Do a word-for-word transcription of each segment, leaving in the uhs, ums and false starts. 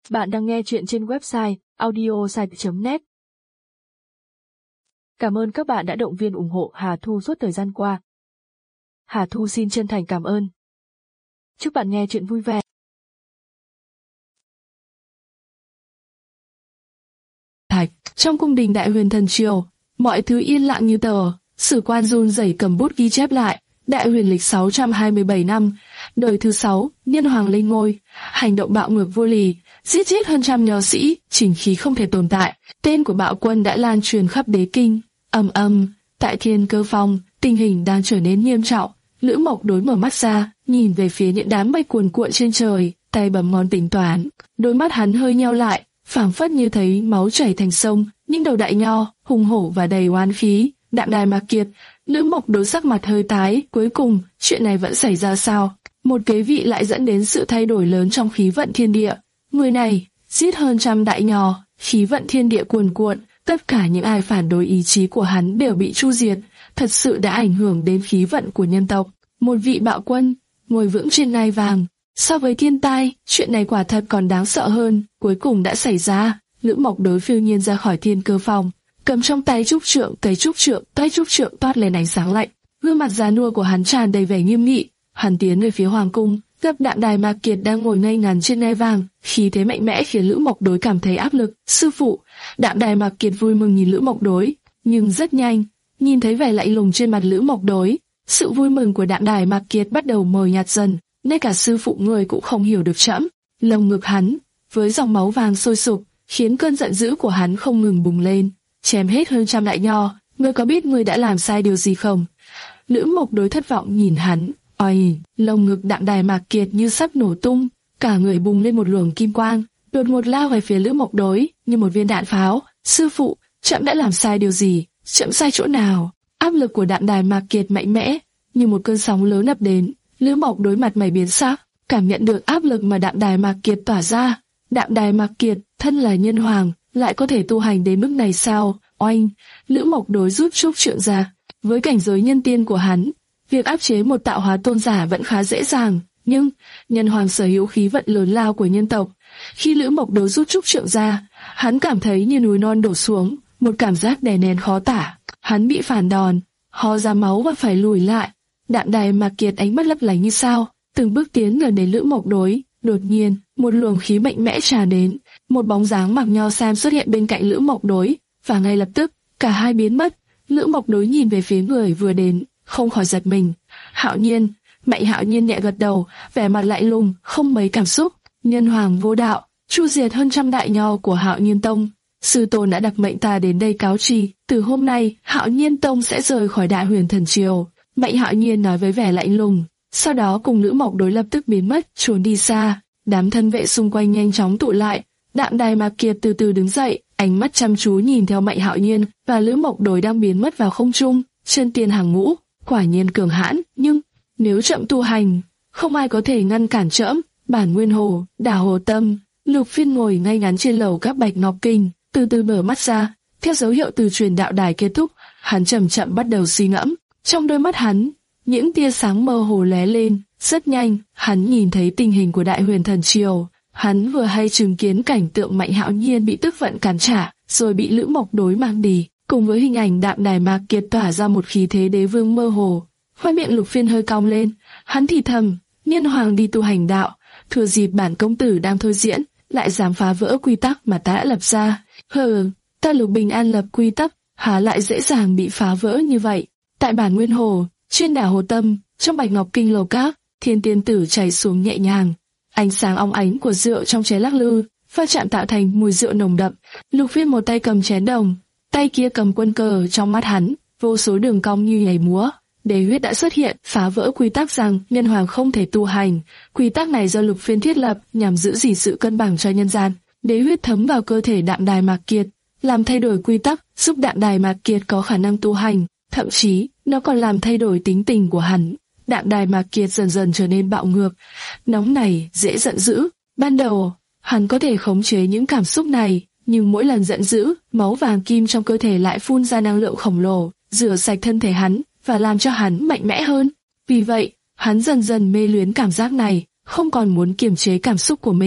Bạn đang nghe chuyện trên website audiosite chấm net. Cảm ơn các bạn đã động viên ủng hộ Hà Thu suốt thời gian qua. Hà Thu xin chân thành cảm ơn. Chúc bạn nghe chuyện vui vẻ. Thạch, trong cung đình Đại Huyền Thần Triều, mọi thứ yên lặng như tờ. Sử quan run rẩy cầm bút ghi chép lại. Đại Huyền lịch sáu trăm hai mươi bảy năm, đời thứ sáu, Nhân Hoàng lên ngôi, hành động bạo ngược vô lì, giết chết hơn trăm nho sĩ, chỉnh khí không thể tồn tại. Tên của bạo quân đã lan truyền khắp đế kinh. Ầm ầm, tại Thiên Cơ Phong, tình hình đang trở nên nghiêm trọng. Lữ Mộc Đối mở mắt ra, nhìn về phía những đám mây cuồn cuộn trên trời, tay bấm ngón tính toán. Đôi mắt hắn hơi nheo lại, phảng phất như thấy máu chảy thành sông. Những đầu đại nho, hùng hổ và đầy oán khí. Đạm Đài Mạc Kiệt, Lữ Mộc Đối sắc mặt hơi tái. Cuối cùng, chuyện này vẫn xảy ra sao? Một kế vị lại dẫn đến sự thay đổi lớn trong khí vận thiên địa. Người này giết hơn trăm đại nho, khí vận thiên địa cuồn cuộn, tất cả những ai phản đối ý chí của hắn đều bị tru diệt, thật sự đã ảnh hưởng đến khí vận của nhân tộc. Một vị bạo quân ngồi vững trên ngai vàng, so với thiên tai, chuyện này quả thật còn đáng sợ hơn. Cuối cùng đã xảy ra. Lữ Mộc Đối phiêu nhiên ra khỏi Thiên Cơ Phòng, cầm trong tay trúc trượng, cây trúc trượng, tay trúc trượng toát lên ánh sáng lạnh. Gương mặt già nua của hắn tràn đầy vẻ nghiêm nghị. Hắn tiến về phía hoàng cung, gặp Đạm Đài Mạc Kiệt đang ngồi ngây ngắn trên ngai vàng, khí thế mạnh mẽ khiến Lữ Mộc Đối cảm thấy áp lực. Sư phụ! Đạm Đài Mạc Kiệt vui mừng nhìn Lữ Mộc Đối, nhưng rất nhanh, nhìn thấy vẻ lạnh lùng trên mặt Lữ Mộc Đối, sự vui mừng của Đạm Đài Mạc Kiệt bắt đầu mờ nhạt dần. Ngay cả sư phụ người cũng không hiểu được trẫm. Lồng ngực hắn với dòng máu vàng sôi sục, khiến cơn giận dữ của hắn không ngừng bùng lên. Chém hết hơn trăm đại nho, ngươi có biết ngươi đã làm sai điều gì không? Lữ Mộc Đối thất vọng nhìn hắn. Oầy, lồng ngực Đạm Đài Mạc Kiệt như sắp nổ tung, cả người bùng lên một luồng kim quang, đột ngột lao về phía Lữ Mộc Đối như một viên đạn pháo. Sư phụ, trẫm đã làm sai điều gì? Trẫm sai chỗ nào? Áp lực của Đạm Đài Mạc Kiệt mạnh mẽ, như một cơn sóng lớn ập đến. Lữ Mộc Đối mặt mày biến sắc, cảm nhận được áp lực mà Đạm Đài Mạc Kiệt tỏa ra. Đạm Đài Mạc Kiệt, thân là nhân hoàng, lại có thể tu hành đến mức này sao? Oanh, Lữ Mộc Đối rút trúc trượng ra. Với cảnh giới nhân tiên của hắn, việc áp chế một tạo hóa tôn giả vẫn khá dễ dàng, nhưng nhân hoàng sở hữu khí vận lớn lao của nhân tộc. Khi Lữ Mộc Đối rút trúc trượng ra, hắn cảm thấy như núi non đổ xuống, một cảm giác đè nén khó tả. Hắn bị phản đòn, ho ra máu và phải lùi lại. Đạm Đài Mạc Kiệt ánh mắt lấp lánh như sao, từng bước tiến gần đến Lữ Mộc Đối. Đột nhiên, một luồng khí mạnh mẽ tràn đến, một bóng dáng mặc nho sam xuất hiện bên cạnh Lữ Mộc Đối, và ngay lập tức, cả hai biến mất. Lữ Mộc Đối nhìn về phía người vừa đến, không khỏi giật mình. Hạo Nhiên. Mạnh Hạo Nhiên nhẹ gật đầu, vẻ mặt lạnh lùng, không mấy cảm xúc. Nhân hoàng vô đạo, tru diệt hơn trăm đại nho của Hạo Nhiên Tông. Sư tôn đã đặc mệnh ta đến đây cáo tri, từ hôm nay, Hạo Nhiên Tông sẽ rời khỏi Đại Huyền Thần Triều. Mạnh Hạo Nhiên nói với vẻ lạnh lùng, sau đó cùng Lữ Mộc Đối lập tức biến mất, trốn đi xa. Đám thân vệ xung quanh nhanh chóng tụ lại. Đạm Đài Mạc Kiệt từ từ đứng dậy, ánh mắt chăm chú nhìn theo Mạnh Hạo Nhiên và Lữ Mộc Đối đang biến mất vào không trung. Chân tiên hàng ngũ, quả nhiên cường hãn, nhưng nếu chậm tu hành, không ai có thể ngăn cản trẫm. Bản Nguyên Hồ, Đảo Hồ Tâm. Lục Phiên ngồi ngay ngắn trên lầu các Bạch Ngọc Kinh, từ từ mở mắt ra. Theo dấu hiệu từ truyền đạo đài kết thúc, hắn chậm chậm bắt đầu suy ngẫm. Trong đôi mắt hắn, những tia sáng mơ hồ lóe lên. Rất nhanh, hắn nhìn thấy tình hình của Đại Huyền Thần Triều. Hắn vừa hay chứng kiến cảnh tượng Mạnh Hạo Nhiên bị tức vận cản trả, rồi bị Lữ Mộc Đối mang đi, cùng với hình ảnh Đạm Đài Mạc Kiệt tỏa ra một khí thế đế vương mơ hồ. Khoe miệng Lục Phiên hơi cong lên, hắn thì thầm, nhân hoàng đi tu hành đạo, thừa dịp bản công tử đang thôi diễn, lại dám phá vỡ quy tắc mà ta đã lập ra. Hừ, ta Lục Bình An lập quy tắc, há lại dễ dàng bị phá vỡ như vậy. Tại Bản Nguyên Hồ, trên đảo Hồ Tâm, trong Bạch Ngọc Kinh lầu các, Thiên Tiên Tử chảy xuống nhẹ nhàng. Ánh sáng óng ánh của rượu trong chén lắc lư, pha chạm tạo thành mùi rượu nồng đậm. Lục Phiên một tay cầm chén đồng, tay kia cầm quân cờ. Trong mắt hắn, vô số đường cong như nhảy múa. Đế huyết đã xuất hiện, phá vỡ quy tắc rằng nhân hoàng không thể tu hành. Quy tắc này do Lục Phiên thiết lập nhằm giữ gìn sự cân bằng cho nhân gian. Đế huyết thấm vào cơ thể Đạm Đài Mạc Kiệt, làm thay đổi quy tắc, giúp Đạm Đài Mạc Kiệt có khả năng tu hành. Thậm chí, nó còn làm thay đổi tính tình của hắn. Đạm Đài Mạc Kiệt dần dần trở nên bạo ngược, nóng nảy, dễ giận dữ. Ban đầu, hắn có thể khống chế những cảm xúc này, nhưng mỗi lần giận dữ, máu vàng kim trong cơ thể lại phun ra năng lượng khổng lồ, rửa sạch thân thể hắn và làm cho hắn mạnh mẽ hơn. Vì vậy, hắn dần dần mê luyến cảm giác này, không còn muốn kiềm chế cảm xúc của mình.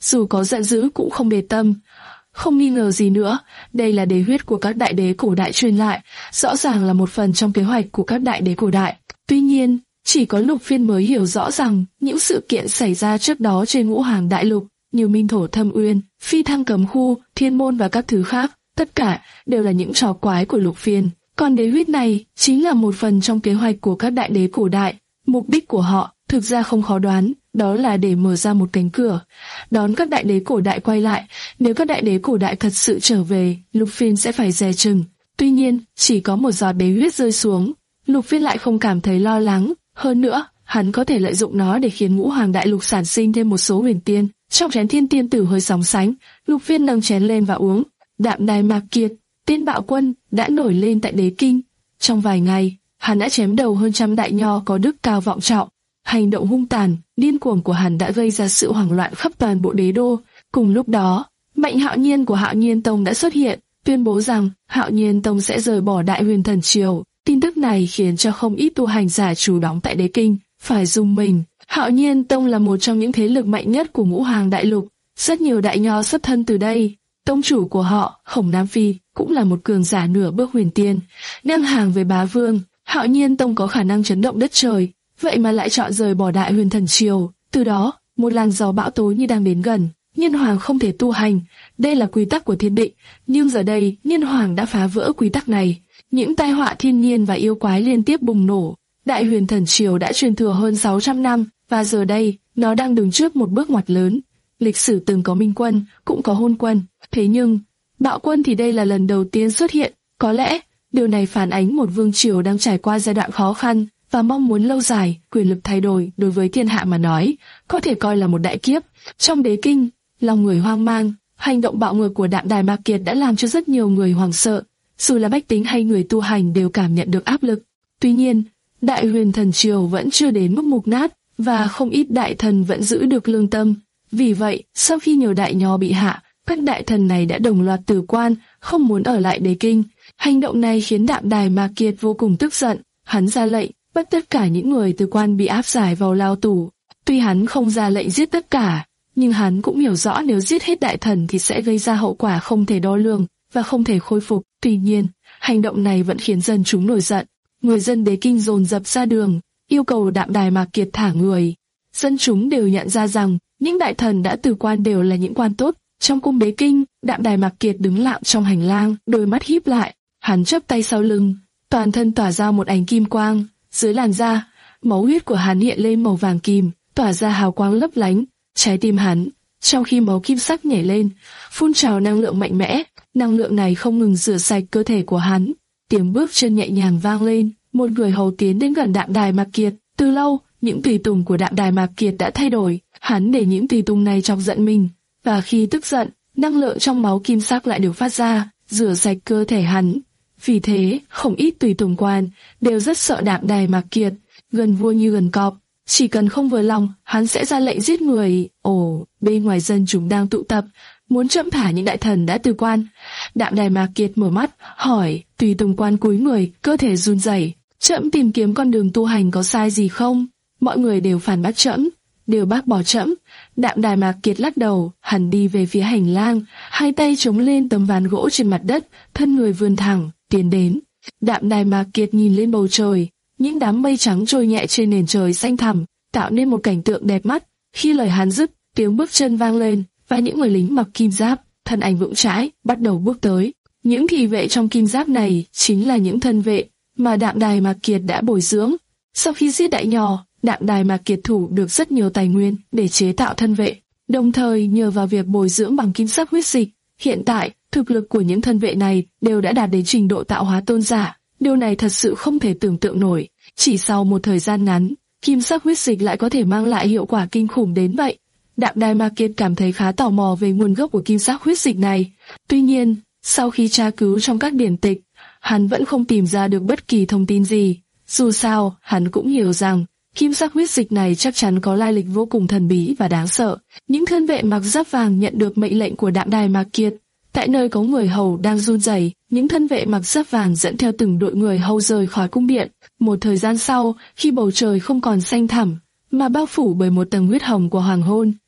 dù có giận dữ cũng không để tâm. Không nghi ngờ gì nữa, đây là đế huyết của các đại đế cổ đại truyền lại, rõ ràng là một phần trong kế hoạch của các đại đế cổ đại. Tuy nhiên, chỉ có Lục Phiên mới hiểu rõ rằng những sự kiện xảy ra trước đó trên Ngũ Hoàng Đại Lục, như Minh Thổ Thâm Uyên, Phi Thăng Cấm Khu, Thiên Môn và các thứ khác, tất cả đều là những trò quái của Lục Phiên. Còn đế huyết này chính là một phần trong kế hoạch của các đại đế cổ đại. Mục đích của họ thực ra không khó đoán, đó là để mở ra một cánh cửa, đón các đại đế cổ đại quay lại. Nếu các đại đế cổ đại thật sự trở về, Lục Phiên sẽ phải dè chừng. Tuy nhiên, chỉ có một giọt đế huyết rơi xuống, Lục Phiên lại không cảm thấy lo lắng. Hơn nữa, hắn có thể lợi dụng nó để khiến Ngũ Hoàng Đại Lục sản sinh thêm một số huyền tiên. Trong chén thiên tiên tử hơi sóng sánh, Lục Phiên nâng chén lên và uống. Đạm Đài Mạc Kiệt, tên bạo quân, đã nổi lên tại đế kinh. Trong vài ngày, hắn đã chém đầu hơn trăm đại nho có đức cao vọng trọng. Hành động hung tàn, điên cuồng của hắn đã gây ra sự hoảng loạn khắp toàn bộ đế đô. Cùng lúc đó, Mạnh Hạo Nhiên của Hạo Nhiên Tông đã xuất hiện, tuyên bố rằng Hạo Nhiên Tông sẽ rời bỏ Đại Huyền Thần Triều. Tin tức này khiến cho không ít tu hành giả trú đóng tại đế kinh phải rùng mình. Hạo Nhiên Tông là một trong những thế lực mạnh nhất của Ngũ Hoàng Đại Lục, rất nhiều đại nho xuất thân từ đây. Tông chủ của họ, Khổng Nam Phi, cũng là một cường giả nửa bước huyền tiên, ngang hàng với bá vương. Hạo Nhiên Tông có khả năng chấn động đất trời, vậy mà lại chọn rời bỏ Đại Huyền Thần Triều. Từ đó, một làn gió bão tố như đang đến gần. Nhân Hoàng không thể tu hành, đây là quy tắc của thiên định, nhưng giờ đây Nhân Hoàng đã phá vỡ quy tắc này. Những tai họa thiên nhiên và yêu quái liên tiếp bùng nổ. Đại Huyền Thần Triều đã truyền thừa hơn sáu trăm năm, và giờ đây, nó đang đứng trước một bước ngoặt lớn. Lịch sử từng có minh quân, cũng có hôn quân, thế nhưng, bạo quân thì đây là lần đầu tiên xuất hiện. Có lẽ, điều này phản ánh một vương triều đang trải qua giai đoạn khó khăn, và mong muốn lâu dài, quyền lực thay đổi đối với thiên hạ mà nói, có thể coi là một đại kiếp. Trong đế kinh, lòng người hoang mang, hành động bạo ngược của Đạm Đài Mạc Kiệt đã làm cho rất nhiều người hoảng sợ. Dù là bách tính hay người tu hành đều cảm nhận được áp lực. Tuy nhiên, Đại Huyền Thần Triều vẫn chưa đến mức mục nát, và không ít đại thần vẫn giữ được lương tâm. Vì vậy, sau khi nhiều đại nho bị hạ, các đại thần này đã đồng loạt từ quan, không muốn ở lại đế kinh. Hành động này khiến Đạm Đài Mạc Kiệt vô cùng tức giận. Hắn ra lệnh bắt tất cả những người từ quan bị áp giải vào lao tù. Tuy hắn không ra lệnh giết tất cả, nhưng hắn cũng hiểu rõ nếu giết hết đại thần thì sẽ gây ra hậu quả không thể đo lường và không thể khôi phục. Tuy nhiên, hành động này vẫn khiến dân chúng nổi giận. Người dân đế kinh dồn dập ra đường, yêu cầu Đạm Đài Mạc Kiệt thả người. Dân chúng đều nhận ra rằng những đại thần đã từ quan đều là những quan tốt. Trong cung đế kinh, Đạm Đài Mạc Kiệt đứng lặng trong hành lang, đôi mắt híp lại. Hắn chắp tay sau lưng, toàn thân tỏa ra một ánh kim quang. Dưới làn da, máu huyết của hắn hiện lên màu vàng kim, tỏa ra hào quang lấp lánh. Trái tim hắn, trong khi máu kim sắc nhảy lên, phun trào năng lượng mạnh mẽ. Năng lượng này không ngừng rửa sạch cơ thể của hắn. Tiếng bước chân nhẹ nhàng vang lên, một người hầu tiến đến gần Đạm Đài Mạc Kiệt. Từ lâu, những tùy tùng của Đạm Đài Mạc Kiệt đã thay đổi. Hắn để những tùy tùng này chọc giận mình, và khi tức giận, năng lượng trong máu kim sắc lại được phát ra, rửa sạch cơ thể hắn. Vì thế, không ít tùy tùng quan đều rất sợ Đạm Đài Mạc Kiệt, gần vua như gần cọp. Chỉ cần không vừa lòng, hắn sẽ ra lệnh giết người. Ồ, bên ngoài dân chúng đang tụ tập, muốn chậm thả những đại thần đã từ quan. Đạm Đài Mạc Kiệt mở mắt, hỏi. Tùy tùng quan cúi người, cơ thể run rẩy. Trẫm tìm kiếm con đường tu hành có sai gì không? Mọi người đều phản bác trẫm, đều bác bỏ trẫm. Đạm Đài Mạc Kiệt lắc đầu, hắn đi về phía hành lang, hai tay chống lên tấm ván gỗ trên mặt đất, thân người vươn thẳng, tiến đến. Đạm Đài Mạc Kiệt nhìn lên bầu trời, những đám mây trắng trôi nhẹ trên nền trời xanh thẳm, tạo nên một cảnh tượng đẹp mắt. Khi lời hắn dứt, tiếng bước chân vang lên, và những người lính mặc kim giáp, thân ảnh vững chãi, bắt đầu bước tới. Những thị vệ trong kim giáp này chính là những thân vệ mà Đạm Đài Mạc Kiệt đã bồi dưỡng. Sau khi giết đại nho, Đạm Đài Mạc Kiệt thủ được rất nhiều tài nguyên để chế tạo thân vệ, đồng thời nhờ vào việc bồi dưỡng bằng kim sắc huyết dịch, hiện tại thực lực của những thân vệ này đều đã đạt đến trình độ tạo hóa tôn giả. Điều này thật sự không thể tưởng tượng nổi. Chỉ sau một thời gian ngắn, kim sắc huyết dịch lại có thể mang lại hiệu quả kinh khủng đến vậy. Đạm Đài Mạc Kiệt cảm thấy khá tò mò về nguồn gốc của kim sắc huyết dịch này. Tuy nhiên, sau khi tra cứu trong các điển tịch, hắn vẫn không tìm ra được bất kỳ thông tin gì. Dù sao, hắn cũng hiểu rằng kim sắc huyết dịch này chắc chắn có lai lịch vô cùng thần bí và đáng sợ. Những thân vệ mặc giáp vàng nhận được mệnh lệnh của Đạm Đài Mạc Kiệt. Tại nơi có người hầu đang run rẩy, những thân vệ mặc giáp vàng dẫn theo từng đội người hầu rời khỏi cung điện. Một thời gian sau, khi bầu trời không còn xanh thẳm, mà bao phủ bởi một tầng huyết hồng của hoàng hôn,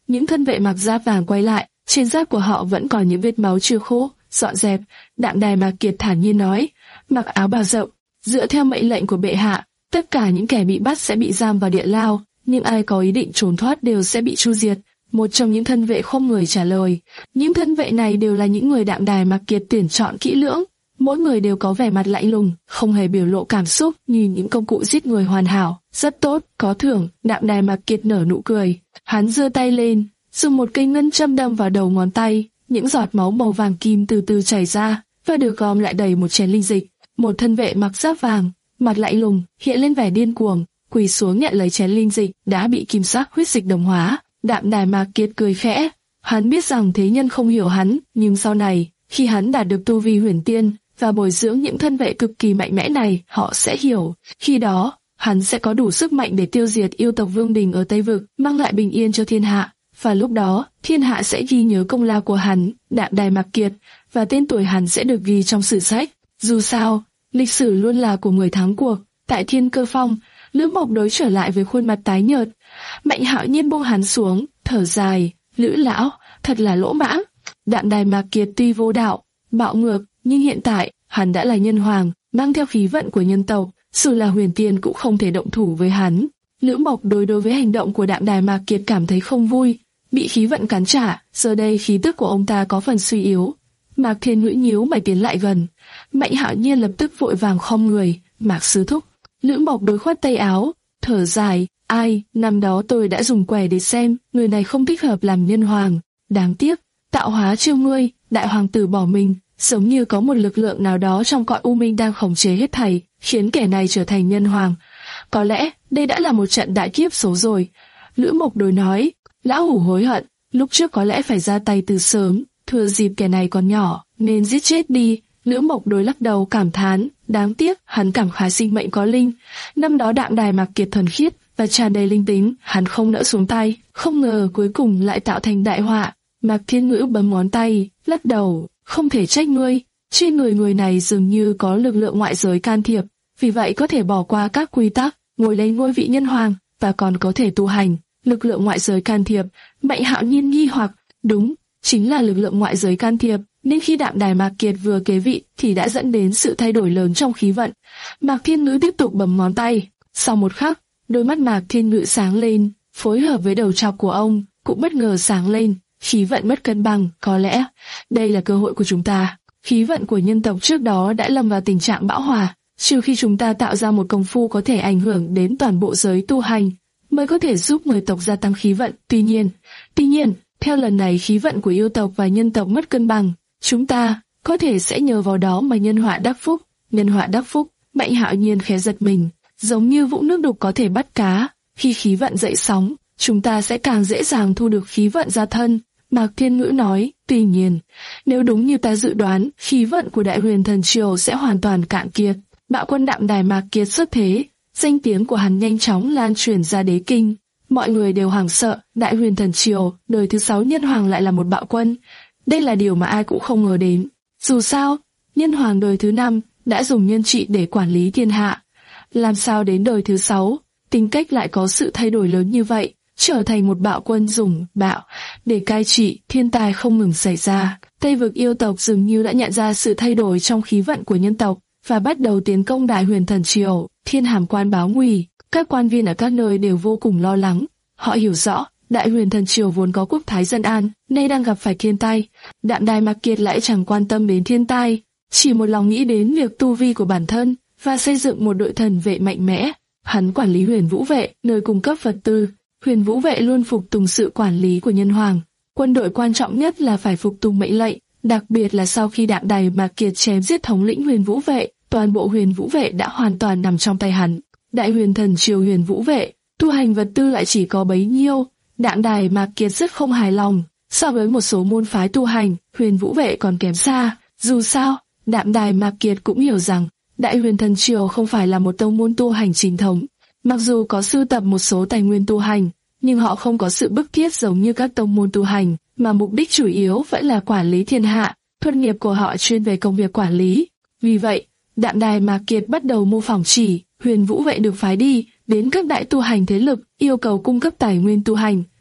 những thân vệ mặc giáp vàng quay lại, trên giáp của họ vẫn còn những vết máu chưa khô. Dọn dẹp, Đạm Đài Mạc Kiệt thản nhiên nói, mặc áo bào rộng, dựa theo mệnh lệnh của bệ hạ, tất cả những kẻ bị bắt sẽ bị giam vào địa lao, nhưng ai có ý định trốn thoát đều sẽ bị tru diệt. Một trong những thân vệ không người trả lời. Những thân vệ này đều là những người Đạm Đài Mạc Kiệt tuyển chọn kỹ lưỡng, mỗi người đều có vẻ mặt lạnh lùng, không hề biểu lộ cảm xúc, như những công cụ giết người hoàn hảo. Rất tốt, có thưởng. Đạm Đài Mạc Kiệt nở nụ cười, hắn giơ tay lên, dùng một cây ngân châm đâm vào đầu ngón tay, những giọt máu màu vàng kim từ từ chảy ra và được gom lại đầy một chén linh dịch. Một thân vệ mặc giáp vàng, mặt lạnh lùng, hiện lên vẻ điên cuồng, quỳ xuống nhận lấy chén linh dịch đã bị kim sắc huyết dịch đồng hóa. Đạm Đài Mạc Kiệt cười khẽ, hắn biết rằng thế nhân không hiểu hắn, nhưng sau này, khi hắn đạt được tu vi huyền tiên và bồi dưỡng những thân vệ cực kỳ mạnh mẽ này, họ sẽ hiểu. Khi đó, hắn sẽ có đủ sức mạnh để tiêu diệt yêu tộc Vương Đình ở Tây Vực, mang lại bình yên cho thiên hạ. Và lúc đó, thiên hạ sẽ ghi nhớ công lao của hắn, Đạm Đài Mạc Kiệt, và tên tuổi hắn sẽ được ghi trong sử sách. Dù sao, lịch sử luôn là của người thắng cuộc. Tại Thiên Cơ Phong, Lữ Mộc Đối trở lại với khuôn mặt tái nhợt. Mạnh Hạo Nhiên buông hắn xuống, thở dài, Lữ lão, thật là lỗ mãng. Đạm Đài Mạc Kiệt tuy vô đạo, bạo ngược, nhưng hiện tại, hắn đã là nhân hoàng, mang theo khí vận của nhân tộc, dù là huyền tiên cũng không thể động thủ với hắn. Lữ Mộc Đối đối với hành động của Đạm Đài Mạc Kiệt cảm thấy không vui, bị khí vận cắn trả, giờ đây khí tức của ông ta có phần suy yếu. Mạc Thiên Ngữ nhíu mày tiến lại gần, Mạnh Hạo Nhiên lập tức vội vàng khom người, Mạc sư thúc. Lữ Mộc Đối khoát tay áo, thở dài, ai, năm đó tôi đã dùng quẻ để xem, người này không thích hợp làm nhân hoàng. Đáng tiếc, tạo hóa trêu ngươi, đại hoàng tử bỏ mình, giống như có một lực lượng nào đó trong cõi u minh đang khống chế hết thảy, khiến kẻ này trở thành nhân hoàng. Có lẽ, đây đã là một trận đại kiếp số rồi. Lữ Mộc Đối nói, lão hủ hối hận, lúc trước có lẽ phải ra tay từ sớm, thừa dịp kẻ này còn nhỏ, nên giết chết đi. Lữ Mộc Đối lắc đầu cảm thán, đáng tiếc, hắn cảm khái sinh mệnh có linh. Năm đó Đạm Đài Mạc Kiệt thuần khiết và tràn đầy linh tính, hắn không nỡ xuống tay, không ngờ cuối cùng lại tạo thành đại họa. Mạc Thiên Ngữ bấm ngón tay, lắc đầu, không thể trách ngươi, trên người người này dường như có lực lượng ngoại giới can thiệp, vì vậy có thể bỏ qua các quy tắc, ngồi lên ngôi vị nhân hoàng, và còn có thể tu hành. Lực lượng ngoại giới can thiệp, Mạnh Hạo Nhiên nghi hoặc, đúng, chính là lực lượng ngoại giới can thiệp, nên khi Đạm Đài Mạc Kiệt vừa kế vị thì đã dẫn đến sự thay đổi lớn trong khí vận. Mạc Thiên Ngữ tiếp tục bấm ngón tay, sau một khắc, đôi mắt Mạc Thiên Ngữ sáng lên, phối hợp với đầu trọc của ông, cũng bất ngờ sáng lên, khí vận mất cân bằng, có lẽ, đây là cơ hội của chúng ta. Khí vận của nhân tộc trước đó đã lâm vào tình trạng bão hòa, trừ khi chúng ta tạo ra một công phu có thể ảnh hưởng đến toàn bộ giới tu hành, mới có thể giúp người tộc gia tăng khí vận. Tuy nhiên, tuy nhiên, theo lần này khí vận của yêu tộc và nhân tộc mất cân bằng, chúng ta có thể sẽ nhờ vào đó mà nhân họa đắc phúc. Nhân họa đắc phúc, Mạnh Hạo Nhiên khẽ giật mình, giống như vũng nước đục có thể bắt cá. Khi khí vận dậy sóng, chúng ta sẽ càng dễ dàng thu được khí vận gia thân. Mạc Thiên Ngữ nói, tuy nhiên, nếu đúng như ta dự đoán, khí vận của Đại Huyền Thần Triều sẽ hoàn toàn cạn kiệt. Bạo quân Đạm Đài Mạc Kiệt xuất thế, danh tiếng của hắn nhanh chóng lan truyền ra đế kinh. Mọi người đều hoảng sợ, Đại Huyền Thần Triều, đời thứ sáu nhân hoàng lại là một bạo quân. Đây là điều mà ai cũng không ngờ đến. Dù sao, nhân hoàng đời thứ năm đã dùng nhân trị để quản lý thiên hạ. Làm sao đến đời thứ sáu, tính cách lại có sự thay đổi lớn như vậy, trở thành một bạo quân dùng bạo để cai trị, thiên tai không ngừng xảy ra. Tây Vực yêu tộc dường như đã nhận ra sự thay đổi trong khí vận của nhân tộc và bắt đầu tiến công Đại Huyền Thần Triều. Thiên Hàm Quan báo nguy, các quan viên ở các nơi đều vô cùng lo lắng. Họ hiểu rõ, Đại Huyền Thần Triều vốn có quốc thái dân an, nay đang gặp phải thiên tai. Đạm Đài Mạc Kiệt lại chẳng quan tâm đến thiên tai, chỉ một lòng nghĩ đến việc tu vi của bản thân và xây dựng một đội thần vệ mạnh mẽ. Hắn quản lý Huyền Vũ Vệ, nơi cung cấp vật tư. Huyền Vũ Vệ luôn phục tùng sự quản lý của nhân hoàng. Quân đội quan trọng nhất là phải phục tùng mệnh lệnh, đặc biệt là sau khi Đạm Đài Mạc Kiệt chém giết thống lĩnh Huyền Vũ Vệ, toàn bộ Huyền Vũ Vệ đã hoàn toàn nằm trong tay hắn. Đại Huyền Thần Triều Huyền Vũ Vệ, tu hành vật tư lại chỉ có bấy nhiêu. Đạm Đài Mạc Kiệt rất không hài lòng, so với một số môn phái tu hành, Huyền Vũ Vệ còn kém xa. Dù sao, Đạm Đài Mạc Kiệt cũng hiểu rằng Đại Huyền Thần Triều không phải là một tông môn tu hành chính thống. Mặc dù có sưu tập một số tài nguyên tu hành, nhưng họ không có sự bức thiết giống như các tông môn tu hành, mà mục đích chủ yếu vẫn là quản lý thiên hạ. Thuật nghiệp của họ chuyên về công việc quản lý. Vì vậy, Đạm Đài Mạc Kiệt bắt đầu mô phỏng chỉ Huyền Vũ Vệ được phái đi đến các đại tu hành thế lực, yêu cầu cung cấp tài nguyên tu hành,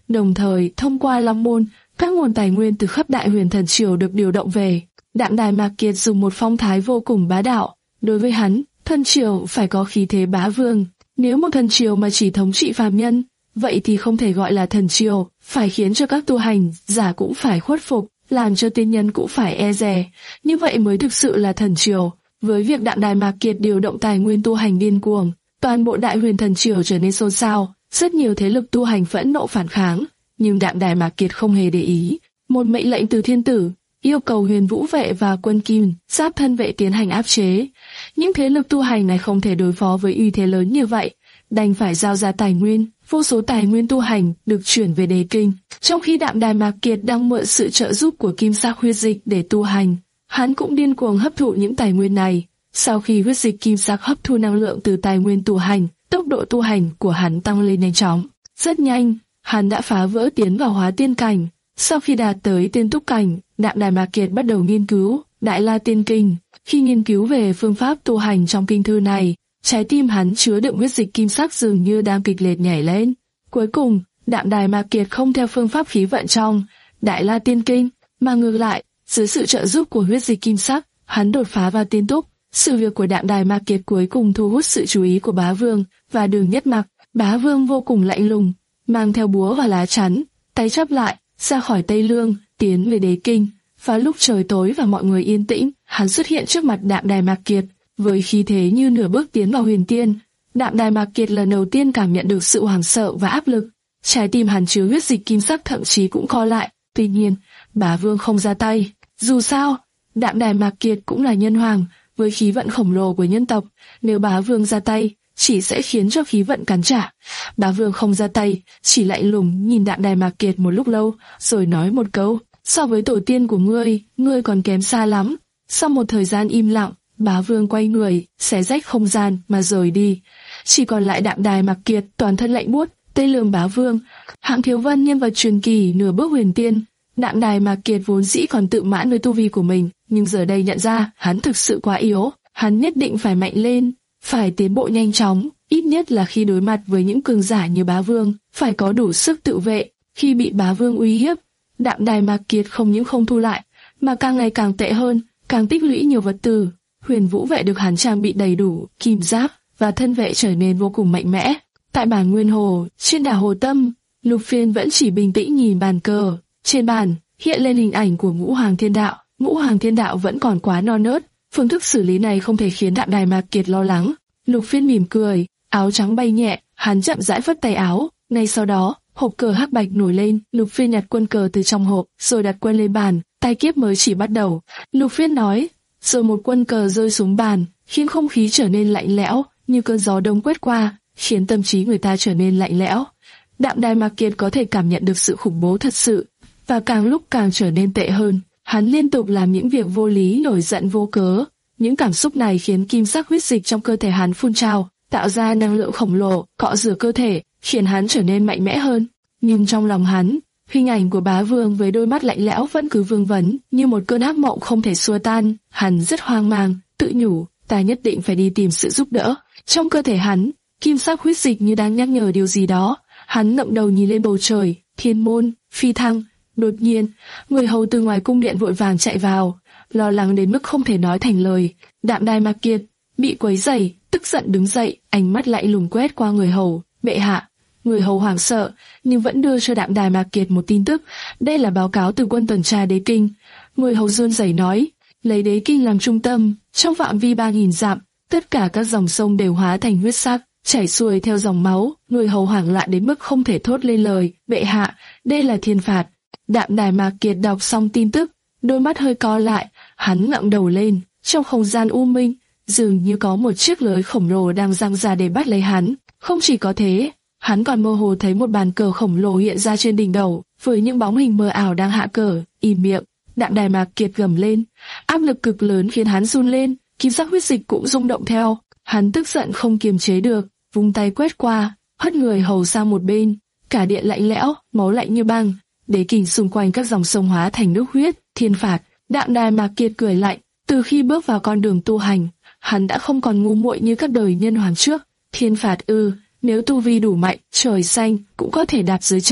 Đồng thời, thông qua Long Môn, các nguồn tài nguyên từ khắp Đại Huyền Thần Triều được điều động về. Đạm Đài Mạc Kiệt dùng một phong thái vô cùng bá đạo. Đối với hắn, thần triều phải có khí thế bá vương. Nếu một thần triều mà chỉ thống trị phàm nhân, vậy thì không thể gọi là thần triều, phải khiến cho các tu hành giả cũng phải khuất phục, làm cho tiên nhân cũng phải e dè. Như vậy mới thực sự là thần triều. Với việc Đạm Đài Mạc Kiệt điều động tài nguyên tu hành điên cuồng, toàn bộ Đại Huyền Thần Triều trở nên xôn xao, rất nhiều thế lực tu hành phẫn nộ phản kháng, nhưng Đạm Đài Mạc Kiệt không hề để ý. Một mệnh lệnh từ thiên tử yêu cầu Huyền Vũ vệ và quân Kim Giáp thân vệ tiến hành áp chế. Những thế lực tu hành này không thể đối phó với uy thế lớn như vậy, đành phải giao ra tài nguyên. Vô số tài nguyên tu hành được chuyển về Đế Kinh, trong khi Đạm Đài Mạc Kiệt đang mượn sự trợ giúp của Kim Sắc huyết dịch để tu hành. Hắn cũng điên cuồng hấp thụ những tài nguyên này. Sau khi huyết dịch kim sắc hấp thu năng lượng từ tài nguyên tu hành, tốc độ tu hành của hắn tăng lên nhanh chóng. Rất nhanh, hắn đã phá vỡ tiến vào hóa tiên cảnh. Sau khi đạt tới tiên túc cảnh, Đạm Đài Mạc Kiệt bắt đầu nghiên cứu Đại La Tiên Kinh. Khi nghiên cứu về phương pháp tu hành trong kinh thư này, trái tim hắn chứa đựng huyết dịch kim sắc dường như đang kịch liệt nhảy lên. Cuối cùng, Đạm Đài Mạc Kiệt không theo phương pháp khí vận trong Đại La Tiên Kinh, mà ngược lại, dưới sự trợ giúp của huyết dịch kim sắc, hắn đột phá vào tiên túc. Sự việc của Đạm Đài Mạc Kiệt cuối cùng thu hút sự chú ý của Bá Vương và Đường Nhất Mặc. Bá Vương vô cùng lạnh lùng, mang theo búa và lá chắn, tay chắp lại, ra khỏi Tây Lương, tiến về Đế Kinh. Vào lúc trời tối và mọi người yên tĩnh, hắn xuất hiện trước mặt Đạm Đài Mạc Kiệt, với khí thế như nửa bước tiến vào huyền tiên. Đạm Đài Mạc Kiệt lần đầu tiên cảm nhận được sự hoảng sợ và áp lực. Trái tim hắn chứa huyết dịch kim sắc thậm chí cũng co lại. Tuy nhiên, Bá Vương không ra tay. Dù sao, Đạm Đài Mạc Kiệt cũng là nhân hoàng, với khí vận khổng lồ của nhân tộc. Nếu Bá Vương ra tay, chỉ sẽ khiến cho khí vận cắn trả. Bá Vương không ra tay, chỉ lạnh lùng nhìn Đạm Đài Mạc Kiệt một lúc lâu, rồi nói một câu: so với tổ tiên của ngươi, ngươi còn kém xa lắm. Sau một thời gian im lặng, Bá Vương quay người, xé rách không gian mà rời đi. Chỉ còn lại Đạm Đài Mạc Kiệt, toàn thân lạnh buốt. Tây Lương Bá Vương, Hạng Thiếu Vân, nhân vật truyền kỳ nửa bước huyền tiên. Đạm Đài Mạc Kiệt vốn dĩ còn tự mãn với tu vi của mình, nhưng giờ đây nhận ra hắn thực sự quá yếu. Hắn nhất định phải mạnh lên, phải tiến bộ nhanh chóng, ít nhất là khi đối mặt với những cường giả như Bá Vương, phải có đủ sức tự vệ. Khi bị Bá Vương uy hiếp, Đạm Đài Mạc Kiệt không những không thu lại, mà càng ngày càng tệ hơn, càng tích lũy nhiều vật tư. Huyền Vũ vệ được hắn trang bị đầy đủ, kim giáp và thân vệ trở nên vô cùng mạnh mẽ. Tại bản Nguyên Hồ, trên đảo Hồ Tâm, Lục Phiên vẫn chỉ bình tĩnh nhìn bàn cờ. Trên bàn hiện lên hình ảnh của Ngũ Hoàng Thiên Đạo. Ngũ Hoàng Thiên Đạo vẫn còn quá non nớt, phương thức xử lý này không thể khiến Đạm Đài Mạc Kiệt lo lắng. Lục Phiên mỉm cười, áo trắng bay nhẹ, hắn chậm rãi phất tay áo. Ngay sau đó, hộp cờ hắc bạch nổi lên. Lục Phiên nhặt quân cờ từ trong hộp, rồi đặt quân lên bàn. Tay kiếp mới chỉ bắt đầu. Lục Phiên nói, rồi một quân cờ rơi xuống bàn, khiến không khí trở nên lạnh lẽo, như cơn gió đông quét qua, khiến tâm trí người ta trở nên lạnh lẽo. Đạm Đài Mạc Kiệt có thể cảm nhận được sự khủng bố thật sự, và càng lúc càng trở nên tệ hơn. Hắn liên tục làm những việc vô lý, nổi giận vô cớ. Những cảm xúc này khiến kim sắc huyết dịch trong cơ thể hắn phun trào, tạo ra năng lượng khổng lồ, cọ rửa cơ thể, khiến hắn trở nên mạnh mẽ hơn. Nhưng trong lòng hắn, hình ảnh của Bá Vương với đôi mắt lạnh lẽo vẫn cứ vương vấn, như một cơn ác mộng không thể xua tan. Hắn rất hoang mang, tự nhủ, ta nhất định phải đi tìm sự giúp đỡ. Trong cơ thể hắn, kim sắc huyết dịch như đang nhắc nhở điều gì đó. Hắn ngẩng đầu nhìn lên bầu trời, thiên môn, phi thăng. Đột nhiên, người hầu từ ngoài cung điện vội vàng chạy vào, lo lắng đến mức không thể nói thành lời. Đạm Đài Mạc Kiệt bị quấy rầy, tức giận đứng dậy, ánh mắt lạnh lùng quét qua người hầu. Bệ hạ. Người hầu hoảng sợ, nhưng vẫn đưa cho Đạm Đài Mạc Kiệt một tin tức. Đây là báo cáo từ quân tuần tra Đế Kinh. Người hầu run rẩy nói, lấy Đế Kinh làm trung tâm, trong phạm vi ba nghìn dặm, tất cả các dòng sông đều hóa thành huyết sắc, chảy xuôi theo dòng máu. Người hầu hoảng loạn đến mức không thể thốt lên lời. Bệ hạ, đây là thiên phạt. Đạm Đài Mạc Kiệt đọc xong tin tức, đôi mắt hơi co lại, hắn ngẩng đầu lên, trong không gian u minh, dường như có một chiếc lưới khổng lồ đang giăng ra để bắt lấy hắn. Không chỉ có thế, hắn còn mơ hồ thấy một bàn cờ khổng lồ hiện ra trên đỉnh đầu, với những bóng hình mờ ảo đang hạ cờ. Im miệng. Đạm Đài Mạc Kiệt gầm lên, áp lực cực lớn khiến hắn run lên, kim sắc huyết dịch cũng rung động theo. Hắn tức giận không kiềm chế được, vung tay quét qua, hất người hầu sang một bên. Cả điện lạnh lẽo, máu lạnh như băng. Đế Kinh xung quanh các dòng sông hóa thành nước huyết. Thiên phạt. Đạm Đài Mạc Kiệt cười lạnh. Từ khi bước vào con đường tu hành, hắn đã không còn ngu muội như các đời nhân hoàng trước. Thiên phạt ư? Nếu tu vi đủ mạnh, trời xanh cũng có thể đạp dưới chân.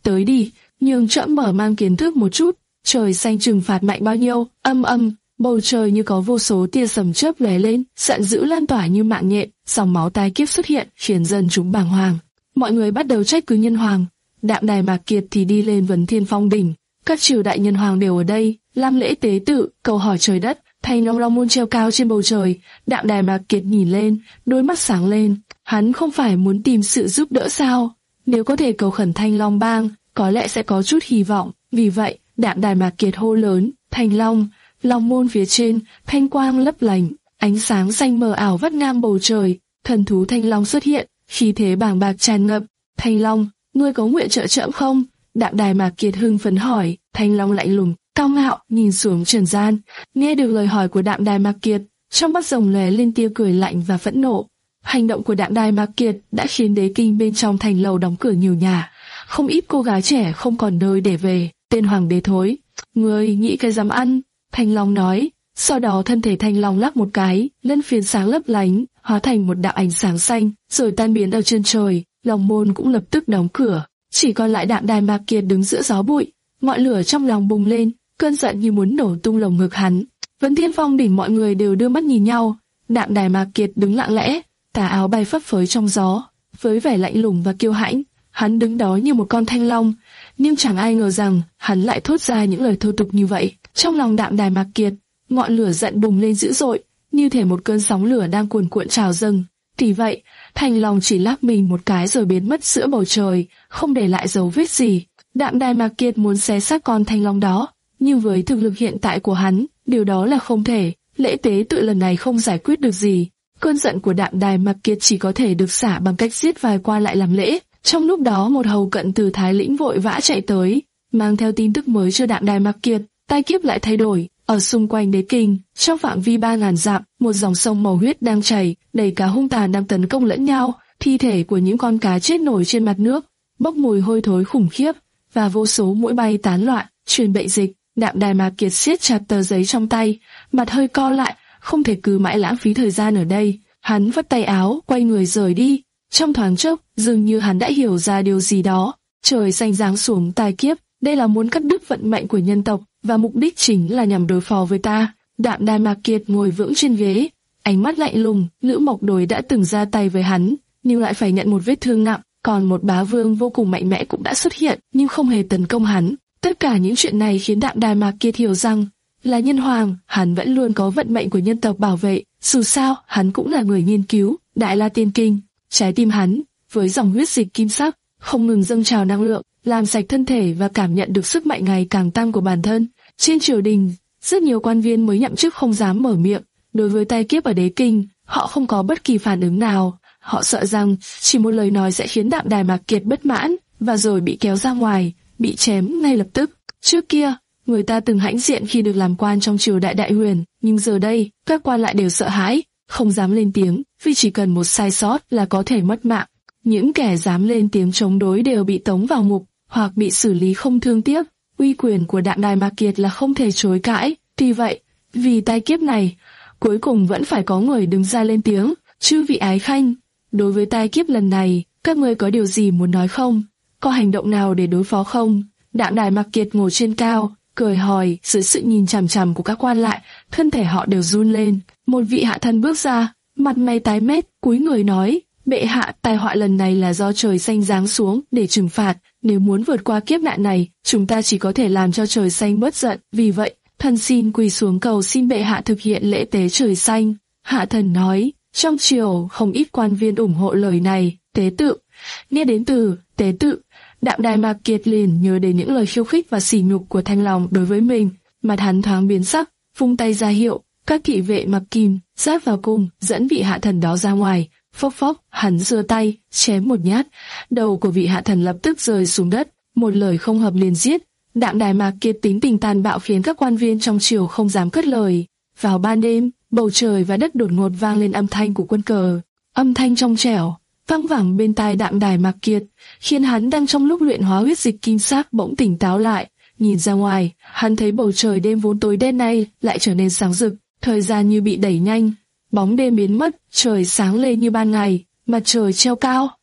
tới đi, nhường trẫm mở mang kiến thức một chút, trời xanh trừng phạt mạnh bao nhiêu, âm âm, bầu trời như có vô số tia sấm chớp lóe lên, giận dữ lan tỏa như mạng nhện, dòng máu tai kiếp xuất hiện, khiến dân chúng bàng hoàng. Mọi người bắt đầu trách cứ nhân hoàng, Đạm Đài Mạc Kiệt thì đi lên Vấn Thiên Phong đỉnh, các triều đại nhân hoàng đều ở đây, làm lễ tế tự, cầu hỏi trời đất. Thanh long long môn treo cao trên bầu trời, Đạm Đài Mạc Kiệt nhìn lên, đôi mắt sáng lên, hắn không phải muốn tìm sự giúp đỡ sao? Nếu có thể cầu khẩn Thanh Long Bang, có lẽ sẽ có chút hy vọng. Vì vậy, Đạm Đài Mạc Kiệt hô lớn, Thanh Long, long môn phía trên, thanh quang lấp lánh, ánh sáng xanh mờ ảo vắt ngang bầu trời, thần thú Thanh Long xuất hiện, khí thế bàng bạc tràn ngập. Thanh Long, ngươi có nguyện trợ trẫm không? Đạm Đài Mạc Kiệt hưng phấn hỏi. Thanh Long lạnh lùng, cao ngạo nhìn xuống trần gian, nghe được lời hỏi của Đạm Đài Mạc Kiệt, trong mắt rồng lóe lên tia cười lạnh và phẫn nộ. Hành động của Đạm Đài Mạc Kiệt đã khiến đế kinh bên trong thành lầu đóng cửa nhiều nhà, không ít cô gái trẻ không còn nơi để về. Tên hoàng đế thối, ngươi nghĩ cái dám ăn? Thanh Long nói. Sau đó thân thể Thanh Long lắc một cái, lân phiến sáng lấp lánh, hóa thành một đạo ánh sáng xanh, rồi tan biến ở chân trời. Long môn cũng lập tức đóng cửa, chỉ còn lại Đạm Đài Mạc Kiệt đứng giữa gió bụi. Ngọn lửa trong lòng bùng lên, cơn giận như muốn nổ tung lồng ngực hắn. Vấn Thiên Phong đỉnh mọi người đều đưa mắt nhìn nhau. Đạm Đài Mạc Kiệt đứng lặng lẽ, tà áo bay phấp phới trong gió, với vẻ lạnh lùng và kiêu hãnh. Hắn đứng đó như một con thanh long, nhưng chẳng ai ngờ rằng hắn lại thốt ra những lời thô tục như vậy. Trong lòng Đạm Đài Mạc Kiệt, ngọn lửa giận bùng lên dữ dội, như thể một cơn sóng lửa đang cuồn cuộn trào dâng. Thì vậy, Thanh Long chỉ lắc mình một cái rồi biến mất giữa bầu trời, không để lại dấu vết gì. Đạm Đài Mạc Kiệt muốn xé xác con thanh long đó, nhưng với thực lực hiện tại của hắn, điều đó là không thể. Lễ tế tự lần này không giải quyết được gì. Cơn giận của Đạm Đài Mạc Kiệt chỉ có thể được xả bằng cách giết vài quan lại làm lễ. Trong lúc đó một hầu cận từ Thái Lĩnh vội vã chạy tới, mang theo tin tức mới cho Đạm Đài Mạc Kiệt. Tai kiếp lại thay đổi, ở xung quanh đế kinh, trong phạm vi ba ngàn dặm, một dòng sông màu huyết đang chảy, đầy cá hung tàn đang tấn công lẫn nhau. Thi thể của những con cá chết nổi trên mặt nước, bốc mùi hôi thối khủng khiếp, và vô số muỗi bay tán loạn, truyền bệnh dịch. Đạm Đài Mạc Kiệt siết chặt tờ giấy trong tay, mặt hơi co lại, không thể cứ mãi lãng phí thời gian ở đây. Hắn vất tay áo, quay người rời đi. Trong thoáng chốc, dường như hắn đã hiểu ra điều gì đó. Trời xanh giáng xuống tai kiếp, đây là muốn cắt đứt vận mệnh của nhân tộc, và mục đích chính là nhằm đối phó với ta. Đạm Đài Mạc Kiệt ngồi vững trên ghế, ánh mắt lạnh lùng. Lữ Mộc Đồi đã từng ra tay với hắn, nhưng lại phải nhận một vết thương nặng. Còn một bá vương vô cùng mạnh mẽ cũng đã xuất hiện, nhưng không hề tấn công hắn. Tất cả những chuyện này khiến Đạm Đài Mạc Kiệt hiểu rằng, là nhân hoàng, hắn vẫn luôn có vận mệnh của nhân tộc bảo vệ. Dù sao, hắn cũng là người nghiên cứu Đại La Tiên Kinh. Trái tim hắn, với dòng huyết dịch kim sắc, không ngừng dâng trào năng lượng, làm sạch thân thể và cảm nhận được sức mạnh ngày càng tăng của bản thân. Trên triều đình, rất nhiều quan viên mới nhậm chức không dám mở miệng. Đối với tai kiếp ở đế kinh, họ không có bất kỳ phản ứng nào. Họ sợ rằng chỉ một lời nói sẽ khiến Đạm Đài Mạc Kiệt bất mãn, và rồi bị kéo ra ngoài, bị chém ngay lập tức. Trước kia, người ta từng hãnh diện khi được làm quan trong triều đại Đại Huyền, nhưng giờ đây, các quan lại đều sợ hãi, không dám lên tiếng, vì chỉ cần một sai sót là có thể mất mạng. Những kẻ dám lên tiếng chống đối đều bị tống vào ngục, hoặc bị xử lý không thương tiếc. Uy quyền của Đạm Đài Mạc Kiệt là không thể chối cãi. Tuy vậy, vì tai kiếp này, cuối cùng vẫn phải có người đứng ra lên tiếng. Chư vị ái khanh, đối với tai kiếp lần này, các ngươi có điều gì muốn nói không? Có hành động nào để đối phó không? Đạm Đài Mạc Kiệt ngồi trên cao, cười hỏi. Dưới sự nhìn chằm chằm của các quan lại, thân thể họ đều run lên. Một vị hạ thần bước ra, mặt mày tái mét, cúi người nói: bệ hạ, tai họa lần này là do trời xanh giáng xuống để trừng phạt. Nếu muốn vượt qua kiếp nạn này, chúng ta chỉ có thể làm cho trời xanh bớt giận. Vì vậy, thần xin quỳ xuống cầu xin bệ hạ thực hiện lễ tế trời xanh. Hạ thần nói. Trong triều, không ít quan viên ủng hộ lời này. Tế tự. Nghe đến từ tế tự, Đạm Đài Mạc Kiệt liền nhớ đến những lời khiêu khích và sỉ nhục của Thanh Long đối với mình. Mặt hắn thoáng biến sắc, vung tay ra hiệu, các kỵ vệ mặc kim giáp vào cung, dẫn vị hạ thần đó ra ngoài. Phốc phốc, hắn giơ tay, chém một nhát, đầu của vị hạ thần lập tức rơi xuống đất. Một lời không hợp liền giết. Đạm Đài Mạc Kiệt tính tình tàn bạo khiến các quan viên trong triều không dám cất lời. Vào ban đêm, bầu trời và đất đột ngột vang lên âm thanh của quân cờ. Âm thanh trong trẻo, vang vẳng bên tai Đạm Đài Mạc Kiệt, khiến hắn đang trong lúc luyện hóa huyết dịch kim sắc bỗng tỉnh táo lại. Nhìn ra ngoài, hắn thấy bầu trời đêm vốn tối đen này lại trở nên sáng rực. Thời gian như bị đẩy nhanh, bóng đêm biến mất, trời sáng lên như ban ngày, mặt trời treo cao,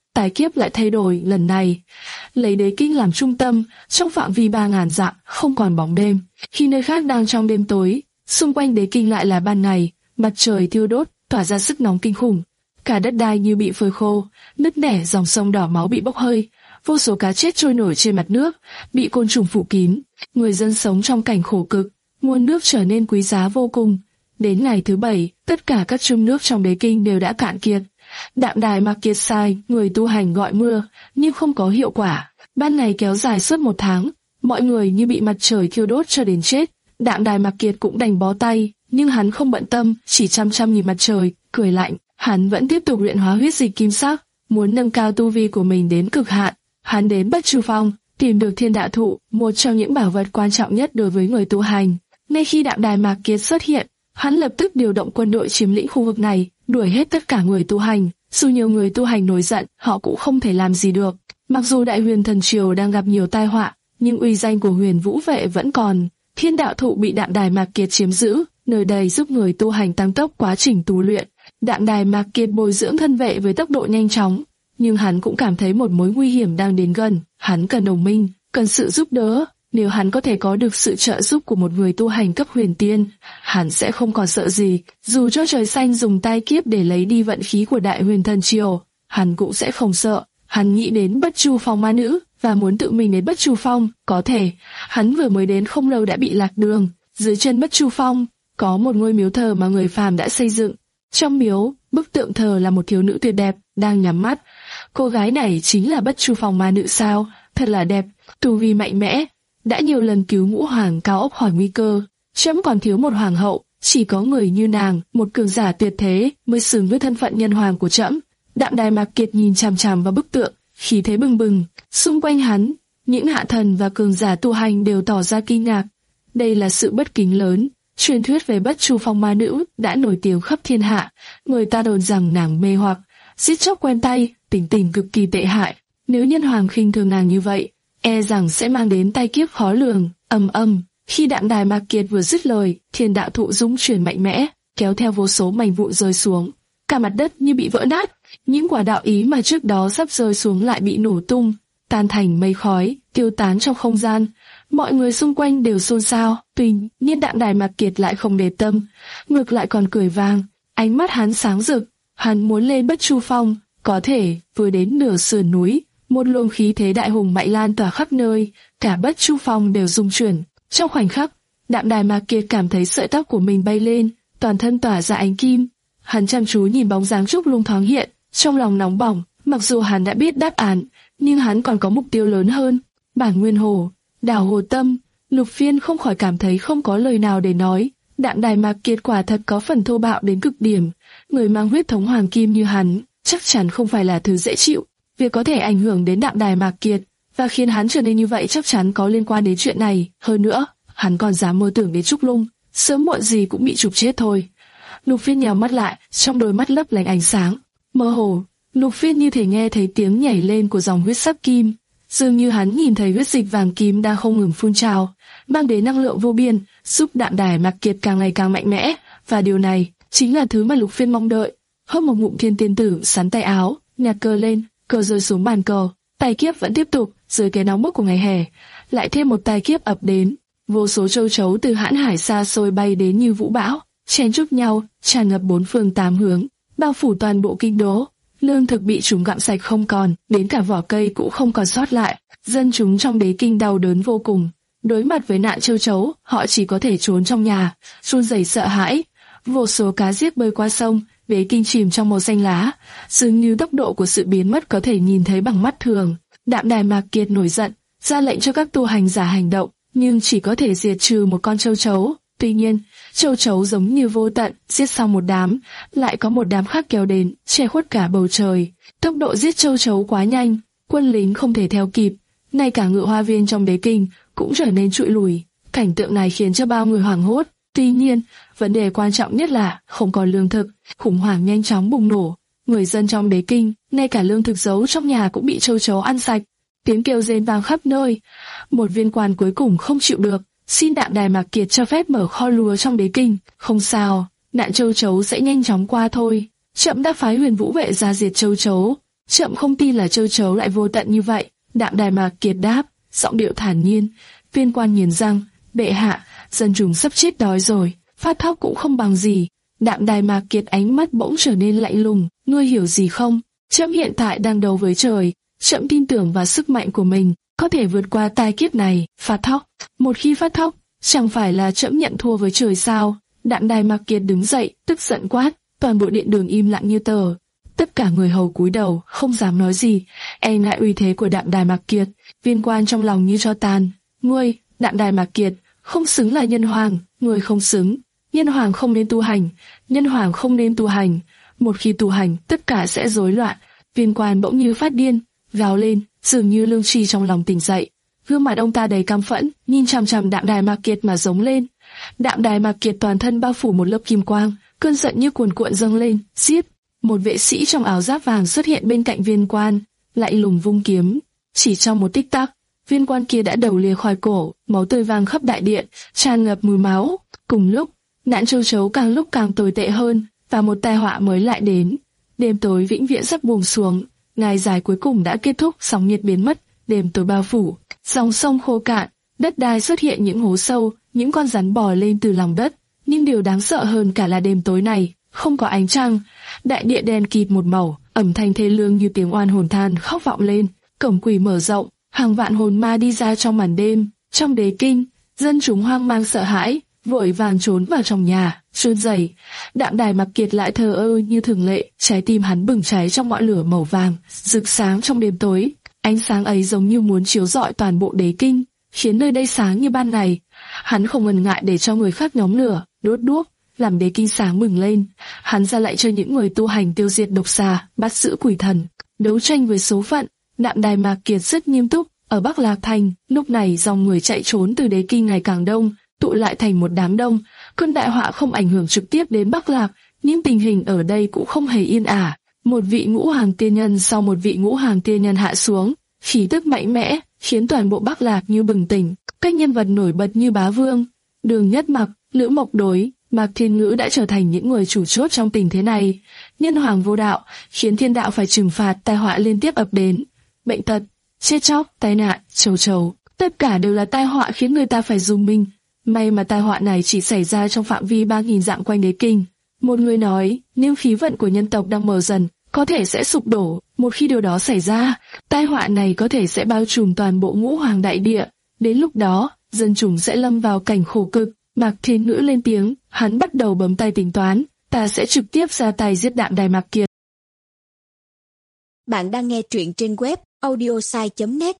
tài kiếp lại thay đổi lần này. Lấy đế kinh làm trung tâm, trong phạm vi ba ngàn dặm không còn bóng đêm. Khi nơi khác đang trong đêm tối, xung quanh đế kinh lại là ban ngày, mặt trời thiêu đốt, tỏa ra sức nóng kinh khủng. Cả đất đai như bị phơi khô, nứt nẻ, dòng sông đỏ máu bị bốc hơi, vô số cá chết trôi nổi trên mặt nước, bị côn trùng phủ kín. Người dân sống trong cảnh khổ cực, nguồn nước trở nên quý giá vô cùng. Đến ngày thứ bảy, tất cả các chum nước trong đế kinh đều đã cạn kiệt. Đạm Đài Mạc Kiệt sai người tu hành gọi mưa, nhưng không có hiệu quả. Ban ngày kéo dài suốt một tháng, mọi người như bị mặt trời thiêu đốt cho đến chết. Đạm Đài Mạc Kiệt cũng đành bó tay, nhưng hắn không bận tâm, chỉ chăm chăm nhìn mặt trời, cười lạnh. Hắn vẫn tiếp tục luyện hóa huyết dịch kim sắc, muốn nâng cao tu vi của mình đến cực hạn. Hắn đến Bất Chu Phong, tìm được Thiên Đạo Thụ, một trong những bảo vật quan trọng nhất đối với người tu hành. Ngay khi Đạm Đài Mạc Kiệt xuất hiện, hắn lập tức điều động quân đội chiếm lĩnh khu vực này, đuổi hết tất cả người tu hành. Dù nhiều người tu hành nổi giận, họ cũng không thể làm gì được. Mặc dù Đại Huyền Thần Triều đang gặp nhiều tai họa, nhưng uy danh của Huyền Vũ Vệ vẫn còn. Thiên Đạo Thụ bị Đạm Đài Mạc Kiệt chiếm giữ, nơi đây giúp người tu hành tăng tốc quá trình tu luyện. Đạm Đài Mạc Kiệt bồi dưỡng thân vệ với tốc độ nhanh chóng, nhưng hắn cũng cảm thấy một mối nguy hiểm đang đến gần. Hắn cần đồng minh, cần sự giúp đỡ. Nếu hắn có thể có được sự trợ giúp của một người tu hành cấp huyền tiên, hắn sẽ không còn sợ gì. Dù cho trời xanh dùng tai kiếp để lấy đi vận khí của Đại Huyền Thần Triều, hắn cũng sẽ không sợ. Hắn nghĩ đến Bất Chu Phong ma nữ và muốn tự mình đến Bất Chu Phong. Có thể, hắn vừa mới đến không lâu đã bị lạc đường. Dưới chân Bất Chu Phong có một ngôi miếu thờ mà người phàm đã xây dựng. Trong miếu, bức tượng thờ là một thiếu nữ tuyệt đẹp đang nhắm mắt. Cô gái này chính là Bất Chu Phong ma nữ sao? Thật là đẹp, tu vi mạnh mẽ, đã nhiều lần cứu ngũ hoàng cao ốc khỏi nguy cơ. Trẫm còn thiếu một hoàng hậu, chỉ có người như nàng, một cường giả tuyệt thế mới xứng với thân phận nhân hoàng của trẫm. Đạm Đài Mạc Kiệt nhìn chằm chằm vào bức tượng, khí thế bừng bừng. Xung quanh hắn, những hạ thần và cường giả tu hành đều tỏ ra kinh ngạc. Đây là sự bất kính lớn. Truyền thuyết về Bất Chu Phong ma nữ đã nổi tiếng khắp thiên hạ. Người ta đồn rằng nàng mê hoặc, giết chóc quen tay, tính tình cực kỳ tệ hại. Nếu nhân hoàng khinh thường nàng như vậy, e rằng sẽ mang đến tai kiếp khó lường. Ầm ầm, khi Đạm Đài Mạc Kiệt vừa dứt lời, Thiên Đạo Thụ rung chuyển mạnh mẽ, kéo theo vô số mảnh vụn rơi xuống. Cả mặt đất như bị vỡ nát. Những quả đạo ý mà trước đó sắp rơi xuống lại bị nổ tung, tan thành mây khói, tiêu tán trong không gian. Mọi người xung quanh đều xôn xao, tuy nhiên Đạm Đài Mạc Kiệt lại không để tâm, ngược lại còn cười vang. Ánh mắt hắn sáng rực, hắn muốn lên Bất Chu Phong. Có thể vừa đến nửa sườn núi, một luồng khí thế đại hùng mạnh lan tỏa khắp nơi, cả Bất Chu Phong đều rung chuyển. Trong khoảnh khắc, Đạm Đài Mạc Kiệt cảm thấy sợi tóc của mình bay lên, toàn thân tỏa ra ánh kim. Hắn chăm chú nhìn bóng dáng Trúc Lung thoáng hiện, trong lòng nóng bỏng. Mặc dù hắn đã biết đáp án, nhưng hắn còn có mục tiêu lớn hơn. Bản Nguyên Hồ, đảo Hồ Tâm. Lục Phiên không khỏi cảm thấy không có lời nào để nói. Đạm Đài Mạc Kiệt quả thật có phần thô bạo đến cực điểm. Người mang huyết thống hoàng kim như hắn chắc chắn không phải là thứ dễ chịu. Việc có thể ảnh hưởng đến Đạm Đài Mạc Kiệt và khiến hắn trở nên như vậy chắc chắn có liên quan đến chuyện này. Hơn nữa, hắn còn dám mơ tưởng đến Trúc Lung, sớm muộn gì cũng bị chụp chết thôi. Lục Phiên nhắm mắt lại, trong đôi mắt lấp lánh ánh sáng. Mơ hồ, Lục Phiên như thể nghe thấy tiếng nhảy lên của dòng huyết sắc kim. Dường như hắn nhìn thấy huyết dịch vàng kim đang không ngừng phun trào, mang đến năng lượng vô biên, giúp Đạm Đài Mạc Kiệt càng ngày càng mạnh mẽ. Và điều này chính là thứ mà Lục Phiên mong đợi. Hớp một ngụm Thiên Tiên Tử, sắn tay áo, nhặt cờ lên, cờ rơi xuống bàn cờ. Tai kiếp vẫn tiếp tục. Dưới cái nóng bức của ngày hè, lại thêm một tai kiếp ập đến. Vô số châu chấu từ hãn hải xa xôi bay đến như vũ bão, chen chúc nhau, tràn ngập bốn phương tám hướng, bao phủ toàn bộ kinh đô. Lương thực bị chúng gặm sạch không còn, đến cả vỏ cây cũng không còn sót lại. Dân chúng trong đế kinh đau đớn vô cùng. Đối mặt với nạn châu chấu, họ chỉ có thể trốn trong nhà, run rẩy sợ hãi. Vô số cá giết bơi qua sông, đế kinh chìm trong màu xanh lá, dường như tốc độ của sự biến mất có thể nhìn thấy bằng mắt thường. Đạm Đài Mạc Kiệt nổi giận, ra lệnh cho các tu hành giả hành động, nhưng chỉ có thể diệt trừ một con châu chấu. Tuy nhiên, châu chấu giống như vô tận, giết xong một đám, lại có một đám khác kéo đến, che khuất cả bầu trời. Tốc độ giết châu chấu quá nhanh, quân lính không thể theo kịp, ngay cả ngự hoa viên trong đế kinh cũng trở nên trụi lùi. Cảnh tượng này khiến cho bao người hoảng hốt. Tuy nhiên, vấn đề quan trọng nhất là không còn lương thực, khủng hoảng nhanh chóng bùng nổ. Người dân trong đế kinh, ngay cả lương thực giấu trong nhà cũng bị châu chấu ăn sạch. Tiếng kêu rên vang khắp nơi. Một viên quan cuối cùng không chịu được, xin Đạm Đài Mạc Kiệt cho phép mở kho lúa trong đế kinh. Không sao, nạn châu chấu sẽ nhanh chóng qua thôi. Trẫm đã phái Huyền Vũ Vệ ra diệt châu chấu. Trẫm không tin là châu chấu lại vô tận như vậy. Đạm Đài Mạc Kiệt đáp, giọng điệu thản nhiên. Viên quan nghiến răng, bệ hạ, dân chúng sắp chết đói rồi, phát thóc cũng không bằng gì. Đạm Đài Mạc Kiệt ánh mắt bỗng trở nên lạnh lùng, ngươi hiểu gì không? Trẫm hiện tại đang đấu với trời, trẫm tin tưởng vào sức mạnh của mình, có thể vượt qua tai kiếp này. Phát thóc, một khi phát thóc, chẳng phải là trẫm nhận thua với trời sao? Đạm Đài Mạc Kiệt đứng dậy, tức giận quát, toàn bộ điện đường im lặng như tờ. Tất cả người hầu cúi đầu, không dám nói gì, e ngại uy thế của Đạm Đài Mạc Kiệt. Viên quan trong lòng như tro tàn, ngươi, Đạm Đài Mạc Kiệt, không xứng là nhân hoàng, ngươi không xứng. Nhân hoàng không nên tu hành, nhân hoàng không nên tu hành. Một khi tu hành, tất cả sẽ rối loạn. Viên quan bỗng như phát điên, gào lên, dường như lương tri trong lòng tỉnh dậy. Gương mặt ông ta đầy căm phẫn, nhìn chằm chằm Đạm Đài Mạc Kiệt mà giống lên. Đạm Đài Mạc Kiệt toàn thân bao phủ một lớp kim quang, cơn giận như cuồn cuộn dâng lên. Giết! Một vệ sĩ trong áo giáp vàng xuất hiện bên cạnh viên quan, lạnh lùng vung kiếm. Chỉ trong một tích tắc, viên quan kia đã đầu lìa khỏi cổ, máu tươi vàng khắp đại điện, tràn ngập mùi máu. Cùng lúc, nạn châu chấu càng lúc càng tồi tệ hơn, và một tai họa mới lại đến. Đêm tối vĩnh viễn sắp buông xuống, ngày dài cuối cùng đã kết thúc, sóng nhiệt biến mất, đêm tối bao phủ, dòng sông khô cạn, đất đai xuất hiện những hố sâu, những con rắn bò lên từ lòng đất. Nhưng điều đáng sợ hơn cả là đêm tối này không có ánh trăng, đại địa đen kịt một màu, âm thanh thê lương như tiếng oan hồn than khóc vọng lên. Cổng quỷ mở rộng, hàng vạn hồn ma đi ra trong màn đêm. Trong đế kinh, dân chúng hoang mang sợ hãi, vội vàng trốn vào trong nhà, run rẩy. Đạm Đài Mạc Kiệt lại thờ ơ như thường lệ, trái tim hắn bừng cháy trong ngọn lửa màu vàng, rực sáng trong đêm tối. Ánh sáng ấy giống như muốn chiếu rọi toàn bộ đế kinh, khiến nơi đây sáng như ban ngày. Hắn không ngần ngại để cho người khác nhóm lửa, đốt đuốc, làm đế kinh sáng bừng lên. Hắn ra lệnh cho những người tu hành tiêu diệt độc xà, bắt giữ quỷ thần, đấu tranh với số phận. Đạm Đài Mạc Kiệt rất nghiêm túc. Ở Bắc Lạc Thành, lúc này dòng người chạy trốn từ đế kinh ngày càng đông, tụ lại thành một đám đông. Cơn đại họa không ảnh hưởng trực tiếp đến Bắc Lạc, nhưng tình hình ở đây cũng không hề yên ả. Một vị ngũ hàng tiên nhân sau một vị ngũ hàng tiên nhân hạ xuống, khí tức mạnh mẽ, khiến toàn bộ Bắc Lạc như bừng tỉnh. Các nhân vật nổi bật như Bá Vương, Đường Nhất Mặc, Lữ Mộc Đối, Mạc Thiên Ngữ đã trở thành những người chủ chốt trong tình thế này. Nhân hoàng vô đạo, khiến thiên đạo phải trừng phạt, tai họa liên tiếp ập đến. Bệnh tật, chết chóc, tai nạn, trầu trầu, tất cả đều là tai họa khiến người ta phải rùng mình. May mà tai họa này chỉ xảy ra trong phạm vi ba nghìn dặm quanh đế kinh. Một người nói, nếu khí vận của nhân tộc đang mờ dần, có thể sẽ sụp đổ. Một khi điều đó xảy ra, tai họa này có thể sẽ bao trùm toàn bộ ngũ hoàng đại địa. Đến lúc đó, dân chúng sẽ lâm vào cảnh khổ cực. Mạc Thiên Ngữ lên tiếng, hắn bắt đầu bấm tay tính toán, ta sẽ trực tiếp ra tay giết Đạm Đài Mạc Kiệt. Bạn đang nghe truyện trên web audiosai chấm net.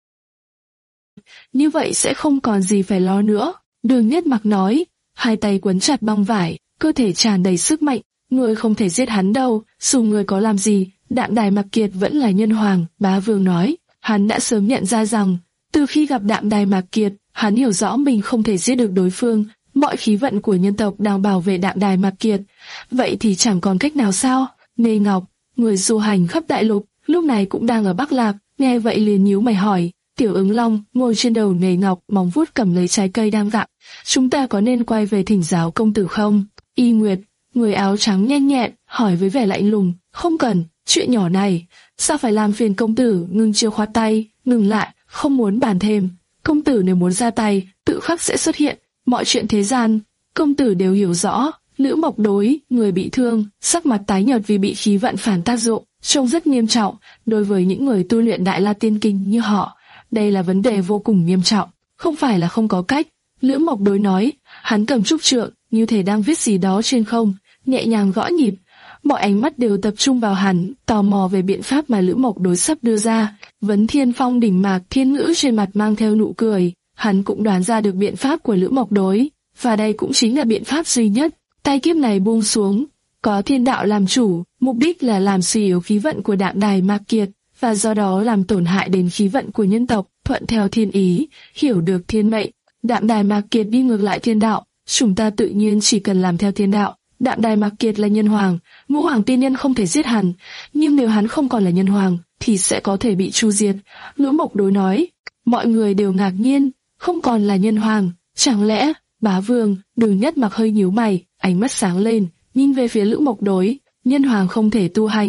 Như vậy sẽ không còn gì phải lo nữa. Đường Nhất Mặc nói, hai tay quấn chặt băng vải, cơ thể tràn đầy sức mạnh. Người không thể giết hắn đâu, dù người có làm gì, Đạm Đài Mạc Kiệt vẫn là nhân hoàng. Bá Vương nói, hắn đã sớm nhận ra rằng, từ khi gặp Đạm Đài Mạc Kiệt, hắn hiểu rõ mình không thể giết được đối phương. Mọi khí vận của nhân tộc đang bảo vệ Đạm Đài Mạc Kiệt, vậy thì chẳng còn cách nào sao? Nê Ngọc, người du hành khắp đại lục, lúc này cũng đang ở Bắc Lạc, nghe vậy liền nhíu mày hỏi. Tiểu Ứng Long ngồi trên đầu Nê Ngọc, móng vuốt cầm lấy trái cây đang gặm. Chúng ta có nên quay về thỉnh giáo công tử không? Y Nguyệt, người áo trắng nhanh nhẹn, hỏi với vẻ lạnh lùng. Không cần, chuyện nhỏ này, sao phải làm phiền công tử? Ngưng Chiêu khoát tay, ngừng lại, không muốn bàn thêm. Công tử nếu muốn ra tay, tự khắc sẽ xuất hiện. Mọi chuyện thế gian, công tử đều hiểu rõ. Lữ Mộc Đối, người bị thương, sắc mặt tái nhợt vì bị khí vận phản tác dụng, trông rất nghiêm trọng. Đối với những người tu luyện Đại La Tiên Kinh như họ, đây là vấn đề vô cùng nghiêm trọng, không phải là không có cách. Lữ Mộc Đối nói, hắn cầm trúc trượng, như thể đang viết gì đó trên không, nhẹ nhàng gõ nhịp. Mọi ánh mắt đều tập trung vào hắn, tò mò về biện pháp mà Lữ Mộc Đối sắp đưa ra. Vấn Thiên Phong đỉnh Mạc Thiên Ngữ trên mặt mang theo nụ cười, hắn cũng đoán ra được biện pháp của Lữ Mộc Đối, và đây cũng chính là biện pháp duy nhất. Tai kiếp này buông xuống, có thiên đạo làm chủ, mục đích là làm suy yếu khí vận của Đạm Đài Mạc Kiệt, và do đó làm tổn hại đến khí vận của nhân tộc. Thuận theo thiên ý, hiểu được thiên mệnh, Đạm Đài Mạc Kiệt đi ngược lại thiên đạo, chúng ta tự nhiên chỉ cần làm theo thiên đạo. Đạm Đài Mạc Kiệt là nhân hoàng, ngũ hoàng tiên nhân không thể giết hắn, nhưng nếu hắn không còn là nhân hoàng, thì sẽ có thể bị tru diệt. Lữ Mộc Đối nói, mọi người đều ngạc nhiên, không còn là nhân hoàng, chẳng lẽ? Bá Vương, Đường Nhất Mặc hơi nhíu mày, ánh mắt sáng lên, nhìn về phía Lữ Mộc Đối. Nhân hoàng không thể tu hành,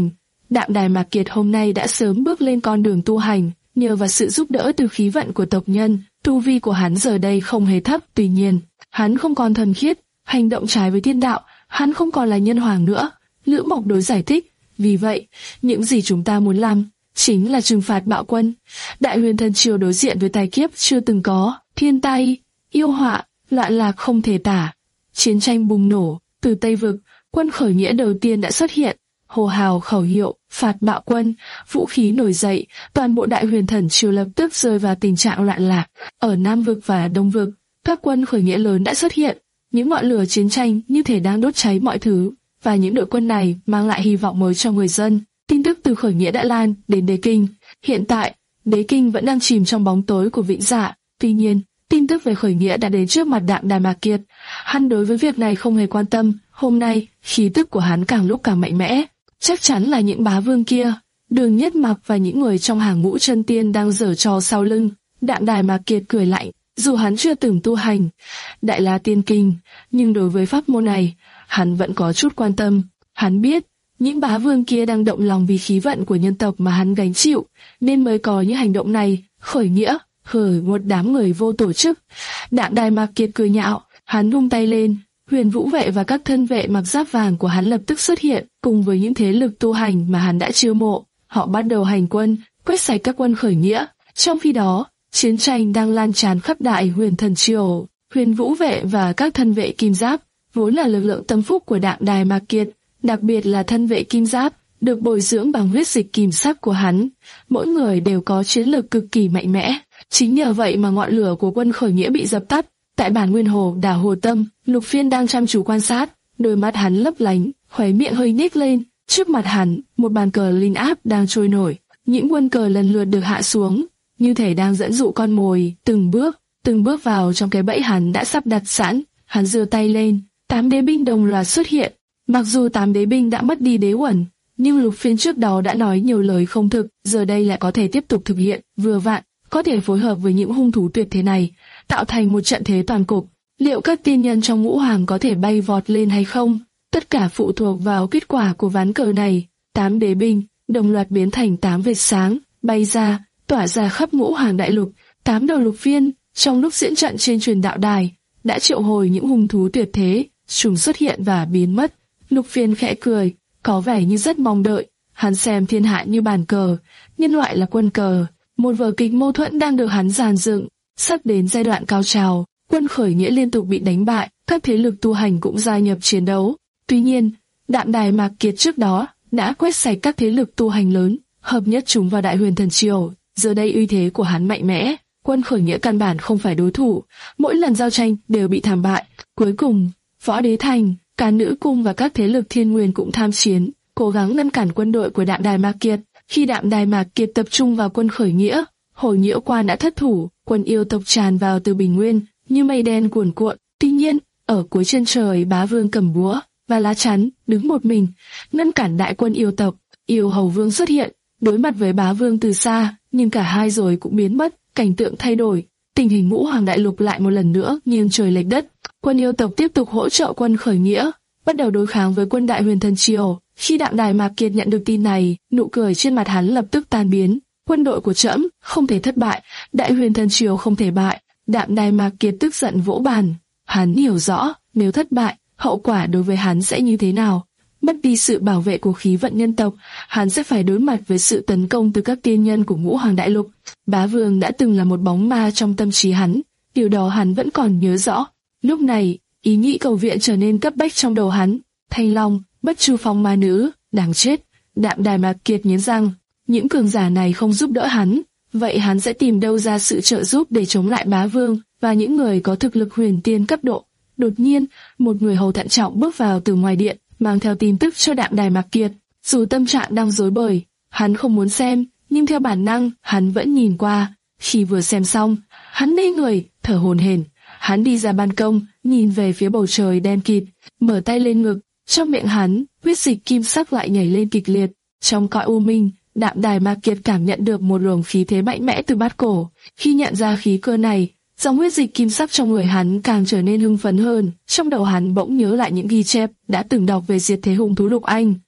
Đạm Đài Mạc Kiệt hôm nay đã sớm bước lên con đường tu hành, nhờ vào sự giúp đỡ từ khí vận của tộc nhân, tu vi của hắn giờ đây không hề thấp. Tuy nhiên, hắn không còn thuần khiết, hành động trái với thiên đạo, hắn không còn là nhân hoàng nữa. Lữ Mộc Đối giải thích, vì vậy, những gì chúng ta muốn làm chính là trừng phạt bạo quân. Đại Huyền Thần Triều đối diện với tai kiếp chưa từng có, thiên tai, yêu họa, loạn lạc không thể tả. Chiến tranh bùng nổ, từ Tây Vực, quân khởi nghĩa đầu tiên đã xuất hiện, hô hào khẩu hiệu, phạt bạo quân, vũ khí nổi dậy, toàn bộ Đại Huyền Thần Triều lập tức rơi vào tình trạng loạn lạc. Ở Nam Vực và Đông Vực, các quân khởi nghĩa lớn đã xuất hiện, những ngọn lửa chiến tranh như thể đang đốt cháy mọi thứ, và những đội quân này mang lại hy vọng mới cho người dân. Tin tức từ khởi nghĩa đã lan đến Đế Kinh. Hiện tại, Đế Kinh vẫn đang chìm trong bóng tối của Vĩnh Dạ. Tuy nhiên, tin tức về khởi nghĩa đã đến trước mặt Đạm Đài Mạc Kiệt. Hắn đối với việc này không hề quan tâm. Hôm nay, khí tức của hắn càng lúc càng mạnh mẽ. Chắc chắn là những bá vương kia, Đường Nhất Mặc và những người trong hàng ngũ chân tiên đang giở trò sau lưng. Đạm Đài Mạc Kiệt cười lạnh. Dù hắn chưa từng tu hành Đại La Tiên Kinh, nhưng đối với pháp môn này, hắn vẫn có chút quan tâm. Hắn biết, những bá vương kia đang động lòng vì khí vận của nhân tộc mà hắn gánh chịu, nên mới có những hành động này. Khởi nghĩa, khởi một đám người vô tổ chức. Đạm Đài Mạc Kiệt cười nhạo, hắn vung tay lên, Huyền Vũ vệ và các thân vệ mặc giáp vàng của hắn lập tức xuất hiện, cùng với những thế lực tu hành mà hắn đã chiêu mộ. Họ bắt đầu hành quân, quét sạch các quân khởi nghĩa. Trong khi đó, chiến tranh đang lan tràn khắp Đại Huyền Thần Triều. Huyền Vũ vệ và các thân vệ kim giáp vốn là lực lượng tâm phúc của Đạm Đài Mạc Kiệt, đặc biệt là thân vệ kim giáp được bồi dưỡng bằng huyết dịch kim sắc của hắn. Mỗi người đều có chiến lược cực kỳ mạnh mẽ. Chính nhờ vậy mà ngọn lửa của quân khởi nghĩa bị dập tắt. Tại bản Nguyên Hồ đảo Hồ Tâm, Lục Phiên đang chăm chú quan sát, đôi mắt hắn lấp lánh, khóe miệng hơi nhếch lên. Trước mặt hắn, một bàn cờ linh áp đang trôi nổi. Những quân cờ lần lượt được hạ xuống, như thể đang dẫn dụ con mồi, từng bước, từng bước vào trong cái bẫy hắn đã sắp đặt sẵn. Hắn giơ tay lên, tám đế binh đồng loạt xuất hiện. Mặc dù tám đế binh đã mất đi đế uẩn, nhưng Lục Phiên trước đó đã nói nhiều lời không thực, giờ đây lại có thể tiếp tục thực hiện, vừa vặn, có thể phối hợp với những hung thú tuyệt thế này, tạo thành một trận thế toàn cục. Liệu các tiên nhân trong ngũ hoàng có thể bay vọt lên hay không? Tất cả phụ thuộc vào kết quả của ván cờ này. Tám đế binh đồng loạt biến thành tám vệt sáng, bay ra, tỏa ra khắp ngũ hoàng đại lục. Tám đầu Lục Phiên, trong lúc diễn trận trên truyền đạo đài, đã triệu hồi những hung thú tuyệt thế, chúng xuất hiện và biến mất. Lục Phiên khẽ cười, có vẻ như rất mong đợi. Hắn xem thiên hạ như bàn cờ, nhân loại là quân cờ, một vở kịch mâu thuẫn đang được hắn dàn dựng. Sắp đến giai đoạn cao trào, quân khởi nghĩa liên tục bị đánh bại, các thế lực tu hành cũng gia nhập chiến đấu. Tuy nhiên, Đạm Đài Mạc Kiệt trước đó đã quét sạch các thế lực tu hành lớn, hợp nhất chúng vào Đại Huyền Thần Triều. Giờ đây uy thế của hắn mạnh mẽ, quân khởi nghĩa căn bản không phải đối thủ, mỗi lần giao tranh đều bị thảm bại. Cuối cùng, Võ Đế Thành, cả Nữ Cung và các thế lực Thiên Nguyên cũng tham chiến, cố gắng ngăn cản quân đội của Đạm Đài Mạc Kiệt. Khi Đạm Đài Mạc Kiệt tập trung vào quân khởi nghĩa, Hồi Nhiễu Quan đã thất thủ, quân yêu tộc tràn vào từ Bình Nguyên như mây đen cuồn cuộn. Tuy nhiên, ở cuối chân trời, bá vương cầm búa và lá chắn đứng một mình, ngăn cản đại quân yêu tộc. Yêu Hầu Vương xuất hiện, đối mặt với bá vương từ xa, nhưng cả hai rồi cũng biến mất. Cảnh tượng thay đổi, tình hình ngũ hoàng đại lục lại một lần nữa nghiêng trời lệch đất. Quân yêu tộc tiếp tục hỗ trợ quân khởi nghĩa, bắt đầu đối kháng với quân Đại Huyền Thần Triều. Khi Đạm Đài Mạc Kiệt nhận được tin này, nụ cười trên mặt hắn lập tức tan biến. Quân đội của trẫm không thể thất bại, Đại Huyền Thần Triều không thể bại. Đạm Đài Mạc Kiệt tức giận vỗ bàn. Hắn hiểu rõ, nếu thất bại, hậu quả đối với hắn sẽ như thế nào. Mất đi sự bảo vệ của khí vận nhân tộc, hắn sẽ phải đối mặt với sự tấn công từ các tiên nhân của ngũ hoàng đại lục. Bá vương đã từng là một bóng ma trong tâm trí hắn, điều đó hắn vẫn còn nhớ rõ. Lúc này, ý nghĩ cầu viện trở nên cấp bách trong đầu hắn. Thanh Long, Bất Chu Phong ma nữ, đáng chết. Đạm Đài Mạc Kiệt nghiến răng, những cường giả này không giúp đỡ hắn, vậy hắn sẽ tìm đâu ra sự trợ giúp để chống lại bá vương và những người có thực lực huyền tiên cấp độ. Đột nhiên, một người hầu thận trọng bước vào từ ngoài điện, mang theo tin tức cho Đạm Đài Mạc Kiệt. Dù tâm trạng đang rối bời, hắn không muốn xem, nhưng theo bản năng, hắn vẫn nhìn qua. Khi vừa xem xong, hắn ngây người, thở hổn hển. Hắn đi ra ban công, nhìn về phía bầu trời đen kịt, mở tay lên ngực, trong miệng hắn, huyết dịch kim sắc lại nhảy lên kịch liệt. Trong cõi u minh, Đạm Đài Mạc Kiệt cảm nhận được một luồng khí thế mạnh mẽ từ bát cổ. Khi nhận ra khí cơ này, dòng huyết dịch kim sắc trong người hắn càng trở nên hưng phấn hơn. Trong đầu hắn bỗng nhớ lại những ghi chép đã từng đọc về diệt thế hung thú Lục Anh.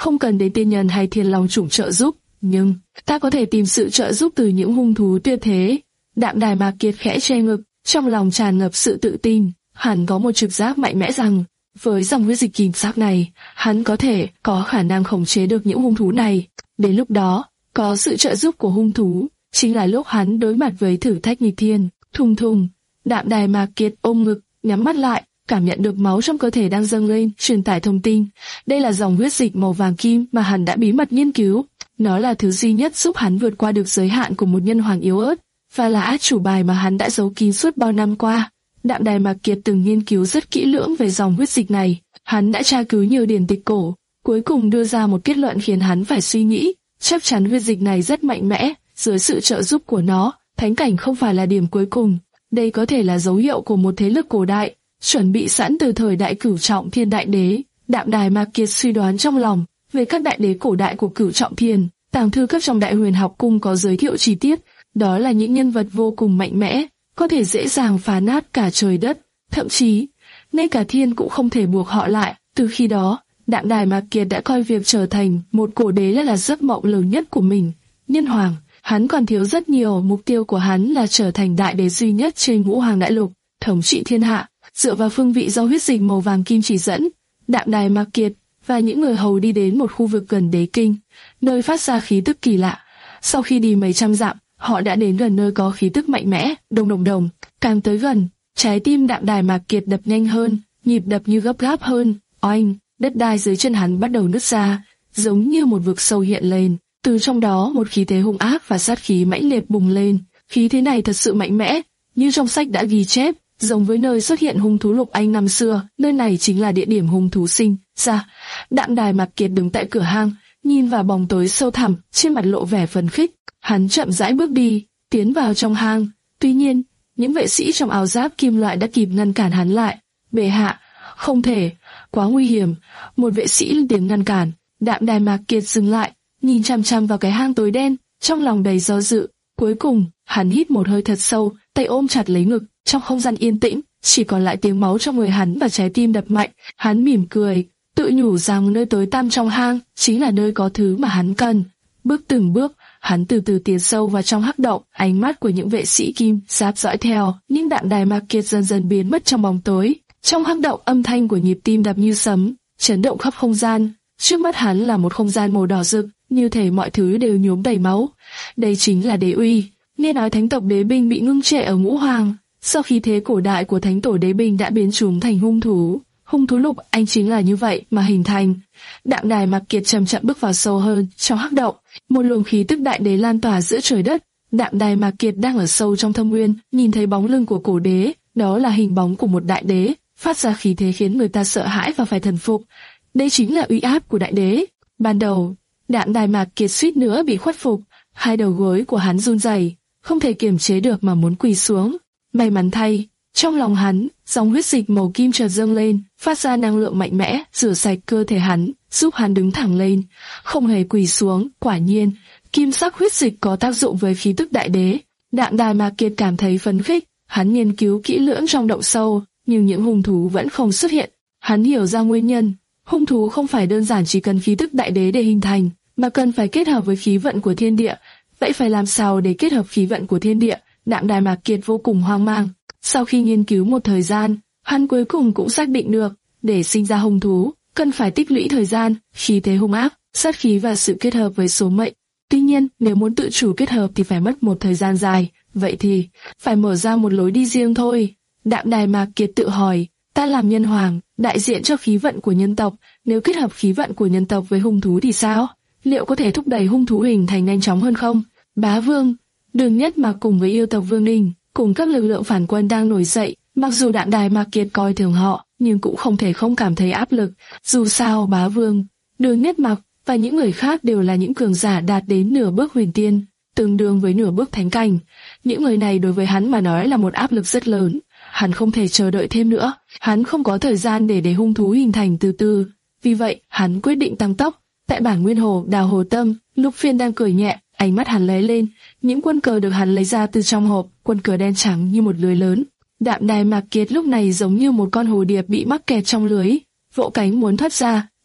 không cần đến tiên nhân hay thiên long chủng trợ giúp, nhưng ta có thể tìm sự trợ giúp từ những hung thú tuyệt thế. Đạm Đài Mạc Kiệt khẽ che ngực, trong lòng tràn ngập sự tự tin. Hắn có một trực giác mạnh mẽ rằng, với dòng huyết dịch kim sắc này, hắn có thể có khả năng khống chế được những hung thú này. Đến lúc đó, có sự trợ giúp của hung thú, chính là lúc hắn đối mặt với thử thách nghịch thiên. Thùng thùng, Đạm Đài Mạc Kiệt ôm ngực, nhắm mắt lại, cảm nhận được máu trong cơ thể đang dâng lên, truyền tải thông tin. Đây là dòng huyết dịch màu vàng kim mà hắn đã bí mật nghiên cứu. Nó là thứ duy nhất giúp hắn vượt qua được giới hạn của một nhân hoàng yếu ớt, và là át chủ bài mà hắn đã giấu kín suốt bao năm qua. Đạm Đài Mạc Kiệt từng nghiên cứu rất kỹ lưỡng về dòng huyết dịch này. Hắn đã tra cứu nhiều điển tịch cổ, cuối cùng đưa ra một kết luận khiến hắn phải suy nghĩ. Chắc chắn huyết dịch này rất mạnh mẽ, dưới sự trợ giúp của nó, thánh cảnh không phải là điểm cuối cùng. Đây có thể là dấu hiệu của một thế lực cổ đại, chuẩn bị sẵn từ thời đại Cửu Trọng Thiên đại đế. Đạm Đài Mạc Kiệt suy đoán trong lòng về các đại đế cổ đại của Cửu Trọng Thiên. Tàng thư cấp trong Đại Huyền Học Cung có giới thiệu chi tiết, đó là những nhân vật vô cùng mạnh mẽ, có thể dễ dàng phá nát cả trời đất, thậm chí ngay cả thiên cũng không thể buộc họ lại. Từ khi đó, Đạm Đài Mạc Kiệt đã coi việc trở thành một cổ đế là, là giấc mộng lớn nhất của mình. Nhân hoàng, hắn còn thiếu rất nhiều. Mục tiêu của hắn là trở thành đại đế duy nhất trên Ngũ Hoàng Đại Lục, thống trị thiên hạ. Dựa vào phương vị do huyết dịch màu vàng kim chỉ dẫn, Đạm Đài Mạc Kiệt và những người hầu đi đến một khu vực gần đế kinh, nơi phát ra khí tức kỳ lạ. Sau khi đi mấy trăm dặm, họ đã đến gần nơi có khí tức mạnh mẽ. Đồng đồng đồng, càng tới gần, trái tim Đạm Đài Mạc Kiệt đập nhanh hơn, nhịp đập như gấp gáp hơn. Oanh, đất đai dưới chân hắn bắt đầu nứt ra, giống như một vực sâu hiện lên. Từ trong đó một khí thế hung ác và sát khí mãnh liệt bùng lên. Khí thế này thật sự mạnh mẽ, như trong sách đã ghi chép, giống với nơi xuất hiện hung thú Lục Anh năm xưa. Nơi này chính là địa điểm hung thú sinh ra. Đạm Đài Mạc Kiệt đứng tại cửa hang, nhìn vào bóng tối sâu thẳm, trên mặt lộ vẻ phấn khích. Hắn chậm rãi bước đi, tiến vào trong hang. Tuy nhiên, những vệ sĩ trong áo giáp kim loại đã kịp ngăn cản hắn lại. Bệ hạ, không thể, quá nguy hiểm. Một vệ sĩ lên tiếng ngăn cản. Đạm Đài Mạc Kiệt dừng lại, nhìn chăm chăm vào cái hang tối đen, trong lòng đầy do dự. Cuối cùng, hắn hít một hơi thật sâu, tay ôm chặt lấy ngực. Trong không gian yên tĩnh, chỉ còn lại tiếng máu trong người hắn và trái tim đập mạnh. Hắn mỉm cười, tự nhủ rằng nơi tối tăm trong hang chính là nơi có thứ mà hắn cần. Bước từng bước, hắn từ từ tiến sâu vào trong hắc động. Ánh mắt của những vệ sĩ kim giáp dõi theo, nhưng Đạm Đài Mạc Kiệt dần dần biến mất trong bóng tối. Trong hắc động, âm thanh của nhịp tim đập như sấm, chấn động khắp không gian. Trước mắt hắn là một không gian màu đỏ rực, như thể mọi thứ đều nhuốm đầy máu. Đây chính là đế uy. Nghe nói thánh tộc đế binh bị ngưng trệ ở Ngũ Hoàng. Sau khi thế cổ đại của thánh tổ đế binh đã biến chúng thành hung thú, hung thú Lục Anh chính là như vậy mà hình thành. Đạm Đài Mạc Kiệt chậm chậm bước vào sâu hơn trong hắc động, một luồng khí tức đại đế lan tỏa giữa trời đất. Đạm Đài Mạc Kiệt đang ở sâu trong thâm nguyên, nhìn thấy bóng lưng của cổ đế, đó là hình bóng của một đại đế, phát ra khí thế khiến người ta sợ hãi và phải thần phục. Đây chính là uy áp của đại đế. Ban đầu, Đạm Đài Mạc Kiệt suýt nữa bị khuất phục, hai đầu gối của hắn run rẩy, không thể kiềm chế được mà muốn quỳ xuống. May mắn thay, trong lòng hắn, dòng huyết dịch màu kim chợt dâng lên, phát ra năng lượng mạnh mẽ, rửa sạch cơ thể hắn, giúp hắn đứng thẳng lên, không hề quỳ xuống. Quả nhiên, kim sắc huyết dịch có tác dụng với khí tức đại đế. Đạm Đài Mạc Kiệt cảm thấy phấn khích, hắn nghiên cứu kỹ lưỡng trong động sâu, nhưng những hung thú vẫn không xuất hiện. Hắn hiểu ra nguyên nhân, hung thú không phải đơn giản chỉ cần khí tức đại đế để hình thành, mà cần phải kết hợp với khí vận của thiên địa. Vậy phải làm sao để kết hợp khí vận của thiên địa? Đạm Đài Mạc Kiệt vô cùng hoang mang. Sau khi nghiên cứu một thời gian, hắn cuối cùng cũng xác định được, để sinh ra hung thú, cần phải tích lũy thời gian, khí thế hung ác, sát khí và sự kết hợp với số mệnh. Tuy nhiên, nếu muốn tự chủ kết hợp thì phải mất một thời gian dài, vậy thì phải mở ra một lối đi riêng thôi. Đạm Đài Mạc Kiệt tự hỏi, ta làm nhân hoàng, đại diện cho khí vận của nhân tộc, nếu kết hợp khí vận của nhân tộc với hung thú thì sao? Liệu có thể thúc đẩy hung thú hình thành nhanh chóng hơn không? Bá Vương, Đường Nhất Mạc cùng với yêu tộc Vương Ninh, cùng các lực lượng phản quân đang nổi dậy. Mặc dù Đạm Đài Mạc Kiệt coi thường họ, nhưng cũng không thể không cảm thấy áp lực. Dù sao Bá Vương, Đường Nhất Mạc và những người khác đều là những cường giả đạt đến nửa bước huyền tiên, tương đương với nửa bước thánh cảnh. Những người này đối với hắn mà nói là một áp lực rất lớn. Hắn không thể chờ đợi thêm nữa. Hắn không có thời gian để để hung thú hình thành từ từ. Vì vậy, hắn quyết định tăng tốc. Tại bản Nguyên Hồ, Đào Hồ Tâm, Lục Phiên đang cười nhẹ, ánh mắt hắn lóe lên. Những quân cờ được hắn lấy ra từ trong hộp, quân cờ đen trắng như một lưới lớn. Đạm Đài Mạc Kiệt lúc này giống như một con hồ điệp bị mắc kẹt trong lưới, vỗ cánh muốn thoát ra,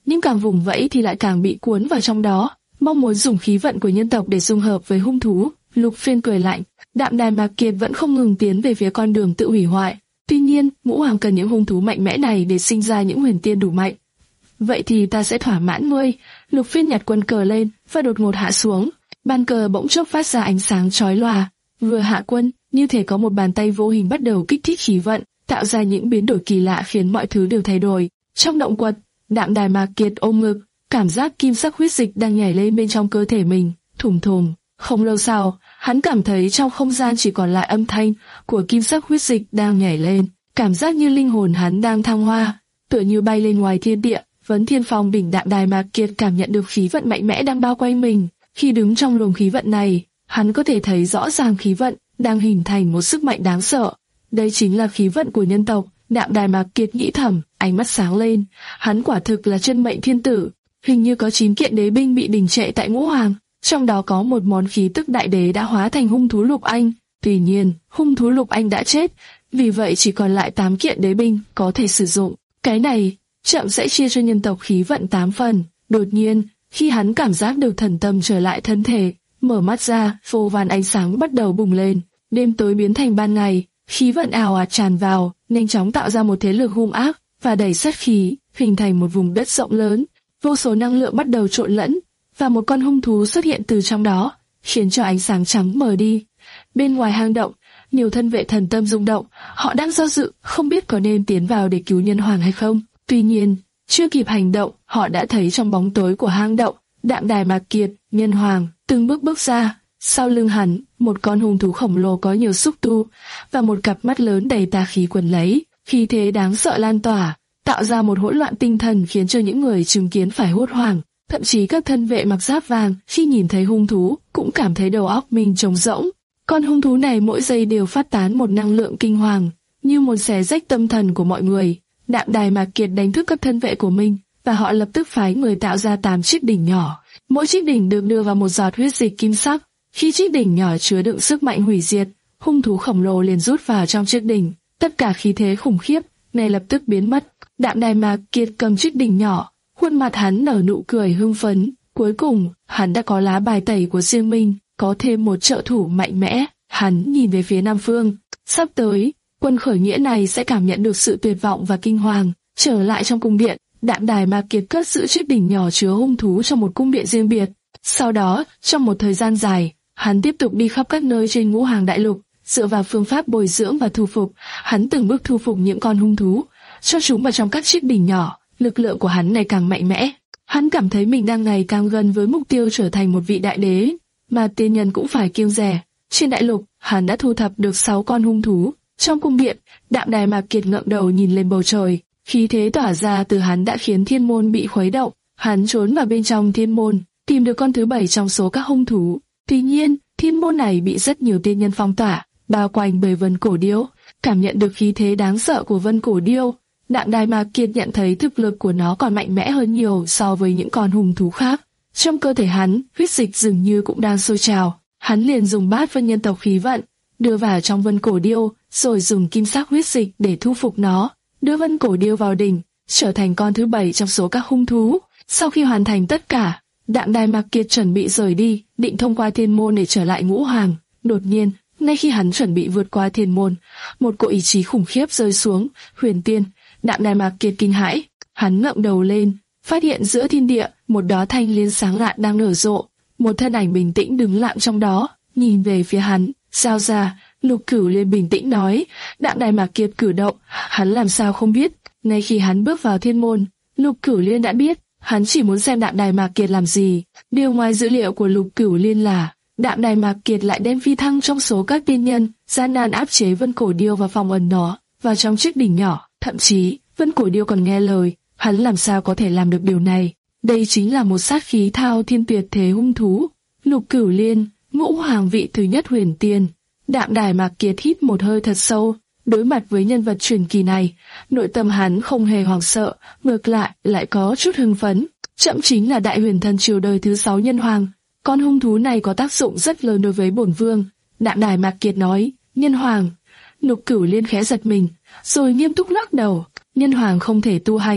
nhưng càng vùng vẫy thì lại càng bị cuốn vào trong đó, mong muốn dùng khí vận của nhân tộc để dung hợp với hung thú. Lục Phiên cười lạnh, Đạm Đài Mạc Kiệt vẫn không ngừng tiến về phía con đường tự hủy hoại. Tuy nhiên, Ngũ Hoàng cần những hung thú mạnh mẽ này để sinh ra những huyền tiên đủ mạnh. Vậy thì ta sẽ thỏa mãn ngươi. Lục Phiên nhặt quân cờ lên và đột ngột hạ xuống. Bàn cờ bỗng chốc phát ra ánh sáng chói lòa. Vừa hạ quân, như thể có một bàn tay vô hình bắt đầu kích thích khí vận, tạo ra những biến đổi kỳ lạ khiến mọi thứ đều thay đổi. Trong động quật, Đạm Đài Mạc Kiệt ôm ngực, cảm giác kim sắc huyết dịch đang nhảy lên bên trong cơ thể mình, thùng thùng. Không lâu sau, hắn cảm thấy trong không gian chỉ còn lại âm thanh của kim sắc huyết dịch đang nhảy lên, cảm giác như linh hồn hắn đang thăng hoa, tựa như bay lên ngoài thiên địa. Vấn Thiên Phong đỉnh Đạm Đài Mạc Kiệt cảm nhận được khí vận mạnh mẽ đang bao quanh mình. Khi đứng trong luồng khí vận này, hắn có thể thấy rõ ràng khí vận đang hình thành một sức mạnh đáng sợ. Đây chính là khí vận của nhân tộc. Đạm Đài Mạc Kiệt nghĩ thầm, ánh mắt sáng lên. Hắn quả thực là chân mệnh thiên tử. Hình như có chín kiện đế binh bị đình trệ tại Ngũ Hoàng, trong đó có một món khí tức đại đế đã hóa thành hung thú Lục Anh. Tuy nhiên, hung thú Lục Anh đã chết, vì vậy chỉ còn lại tám kiện đế binh có thể sử dụng. Cái này chậm sẽ chia cho nhân tộc khí vận tám phần. Đột nhiên, khi hắn cảm giác được thần tâm trở lại thân thể, mở mắt ra, vô vàn ánh sáng bắt đầu bùng lên. Đêm tối biến thành ban ngày, khí vận ảo ạt tràn vào, nhanh chóng tạo ra một thế lực hung ác và đầy sát khí, hình thành một vùng đất rộng lớn. Vô số năng lượng bắt đầu trộn lẫn, và một con hung thú xuất hiện từ trong đó, khiến cho ánh sáng trắng mờ đi. Bên ngoài hang động, nhiều thân vệ thần tâm rung động, họ đang do dự, không biết có nên tiến vào để cứu nhân hoàng hay không. Tuy nhiên, chưa kịp hành động, họ đã thấy trong bóng tối của hang động, Đạm Đài Mạc Kiệt, nhân hoàng, từng bước bước ra. Sau lưng hắn, một con hung thú khổng lồ có nhiều xúc tu và một cặp mắt lớn đầy tà khí quấn lấy, khí thế đáng sợ lan tỏa, tạo ra một hỗn loạn tinh thần khiến cho những người chứng kiến phải hốt hoảng. Thậm chí các thân vệ mặc giáp vàng khi nhìn thấy hung thú cũng cảm thấy đầu óc mình trống rỗng. Con hung thú này mỗi giây đều phát tán một năng lượng kinh hoàng, như một xé rách tâm thần của mọi người. Đạm Đài Mạc Kiệt đánh thức các thân vệ của mình, và họ lập tức phái người tạo ra tám chiếc đỉnh nhỏ. Mỗi chiếc đỉnh được đưa vào một giọt huyết dịch kim sắc. Khi chiếc đỉnh nhỏ chứa đựng sức mạnh hủy diệt, hung thú khổng lồ liền rút vào trong chiếc đỉnh. Tất cả khí thế khủng khiếp này lập tức biến mất. Đạm Đài Mạc Kiệt cầm chiếc đỉnh nhỏ, khuôn mặt hắn nở nụ cười hưng phấn. Cuối cùng, hắn đã có lá bài tẩy của riêng mình, có thêm một trợ thủ mạnh mẽ. Hắn nhìn về phía Nam Phương. Sắp tới, quân khởi nghĩa này sẽ cảm nhận được sự tuyệt vọng và kinh hoàng. Trở lại trong cung điện, Đạm Đài Mạc Kiệt cất giữ chiếc đỉnh nhỏ chứa hung thú trong một cung điện riêng biệt. Sau đó, trong một thời gian dài, hắn tiếp tục đi khắp các nơi trên Ngũ Hoàng Đại Lục, dựa vào phương pháp bồi dưỡng và thu phục. Hắn từng bước thu phục những con hung thú, cho chúng vào trong các chiếc đỉnh nhỏ. Lực lượng của hắn ngày càng mạnh mẽ. Hắn cảm thấy mình đang ngày càng gần với mục tiêu trở thành một vị đại đế, mà tiên nhân cũng phải kiêng dè. Trên đại lục, hắn đã thu thập được sáu con hung thú. Trong cung điện, Đạm Đài Mạc Kiệt ngẩng đầu nhìn lên bầu trời, khí thế tỏa ra từ hắn đã khiến thiên môn bị khuấy động. Hắn trốn vào bên trong thiên môn, tìm được con thứ bảy trong số các hung thú. Tuy nhiên, thiên môn này bị rất nhiều tiên nhân phong tỏa, bao quanh bởi Vân Cổ Điêu. Cảm nhận được khí thế đáng sợ của Vân Cổ Điêu, Đạm Đài Mạc Kiệt nhận thấy thực lực của nó còn mạnh mẽ hơn nhiều so với những con hung thú khác. Trong cơ thể hắn, huyết dịch dường như cũng đang sôi trào. Hắn liền dùng bát vân nhân tộc khí vận, đưa vào trong Vân Cổ Điêu, rồi dùng kim sắc huyết dịch để thu phục nó, đưa Vân Cổ Điêu vào đỉnh, trở thành con thứ bảy trong số các hung thú. Sau khi hoàn thành tất cả, Đạm Đài Mạc Kiệt chuẩn bị rời đi, định thông qua thiên môn để trở lại Ngũ Hoàng. Đột nhiên, ngay khi hắn chuẩn bị vượt qua thiên môn, một cỗ ý chí khủng khiếp rơi xuống. Huyền tiên. Đạm Đài Mạc Kiệt kinh hãi, hắn ngẩng đầu lên, phát hiện giữa thiên địa một đóa thanh liên sáng lạn đang nở rộ. Một thân ảnh bình tĩnh đứng lặng trong đó, nhìn về phía hắn. Sao ra? Lục Cửu Liên bình tĩnh nói. Đạm Đài Mạc Kiệt cử động, hắn làm sao không biết? Ngay khi hắn bước vào thiên môn, Lục Cửu Liên đã biết. Hắn chỉ muốn xem Đạm Đài Mạc Kiệt làm gì. Điều ngoài dữ liệu của Lục Cửu Liên là Đạm Đài Mạc Kiệt lại đem phi thăng trong số các tiên nhân, gian nan áp chế Vân Cổ Điêu và phong ấn nó vào trong chiếc đỉnh nhỏ. Thậm chí, Vân Cổ Điêu còn nghe lời. Hắn làm sao có thể làm được điều này? Đây chính là một sát khí thao thiên tuyệt thế hung thú. Lục Cửu Liên, Ngũ Hoàng vị thứ nhất huyền tiên. Đạm Đài Mạc Kiệt hít một hơi thật sâu. Đối mặt với nhân vật truyền kỳ này, nội tâm hắn không hề hoảng sợ, ngược lại lại có chút hưng phấn. Chậm chính là Đại Huyền Thần Triều đời thứ sáu nhân hoàng. Con hung thú này có tác dụng rất lớn đối với bổn vương. Đạm Đài Mạc Kiệt nói. Nhân hoàng. Lục Cửu Liên khẽ giật mình, rồi nghiêm túc lắc đầu. Nhân hoàng không thể tu hành.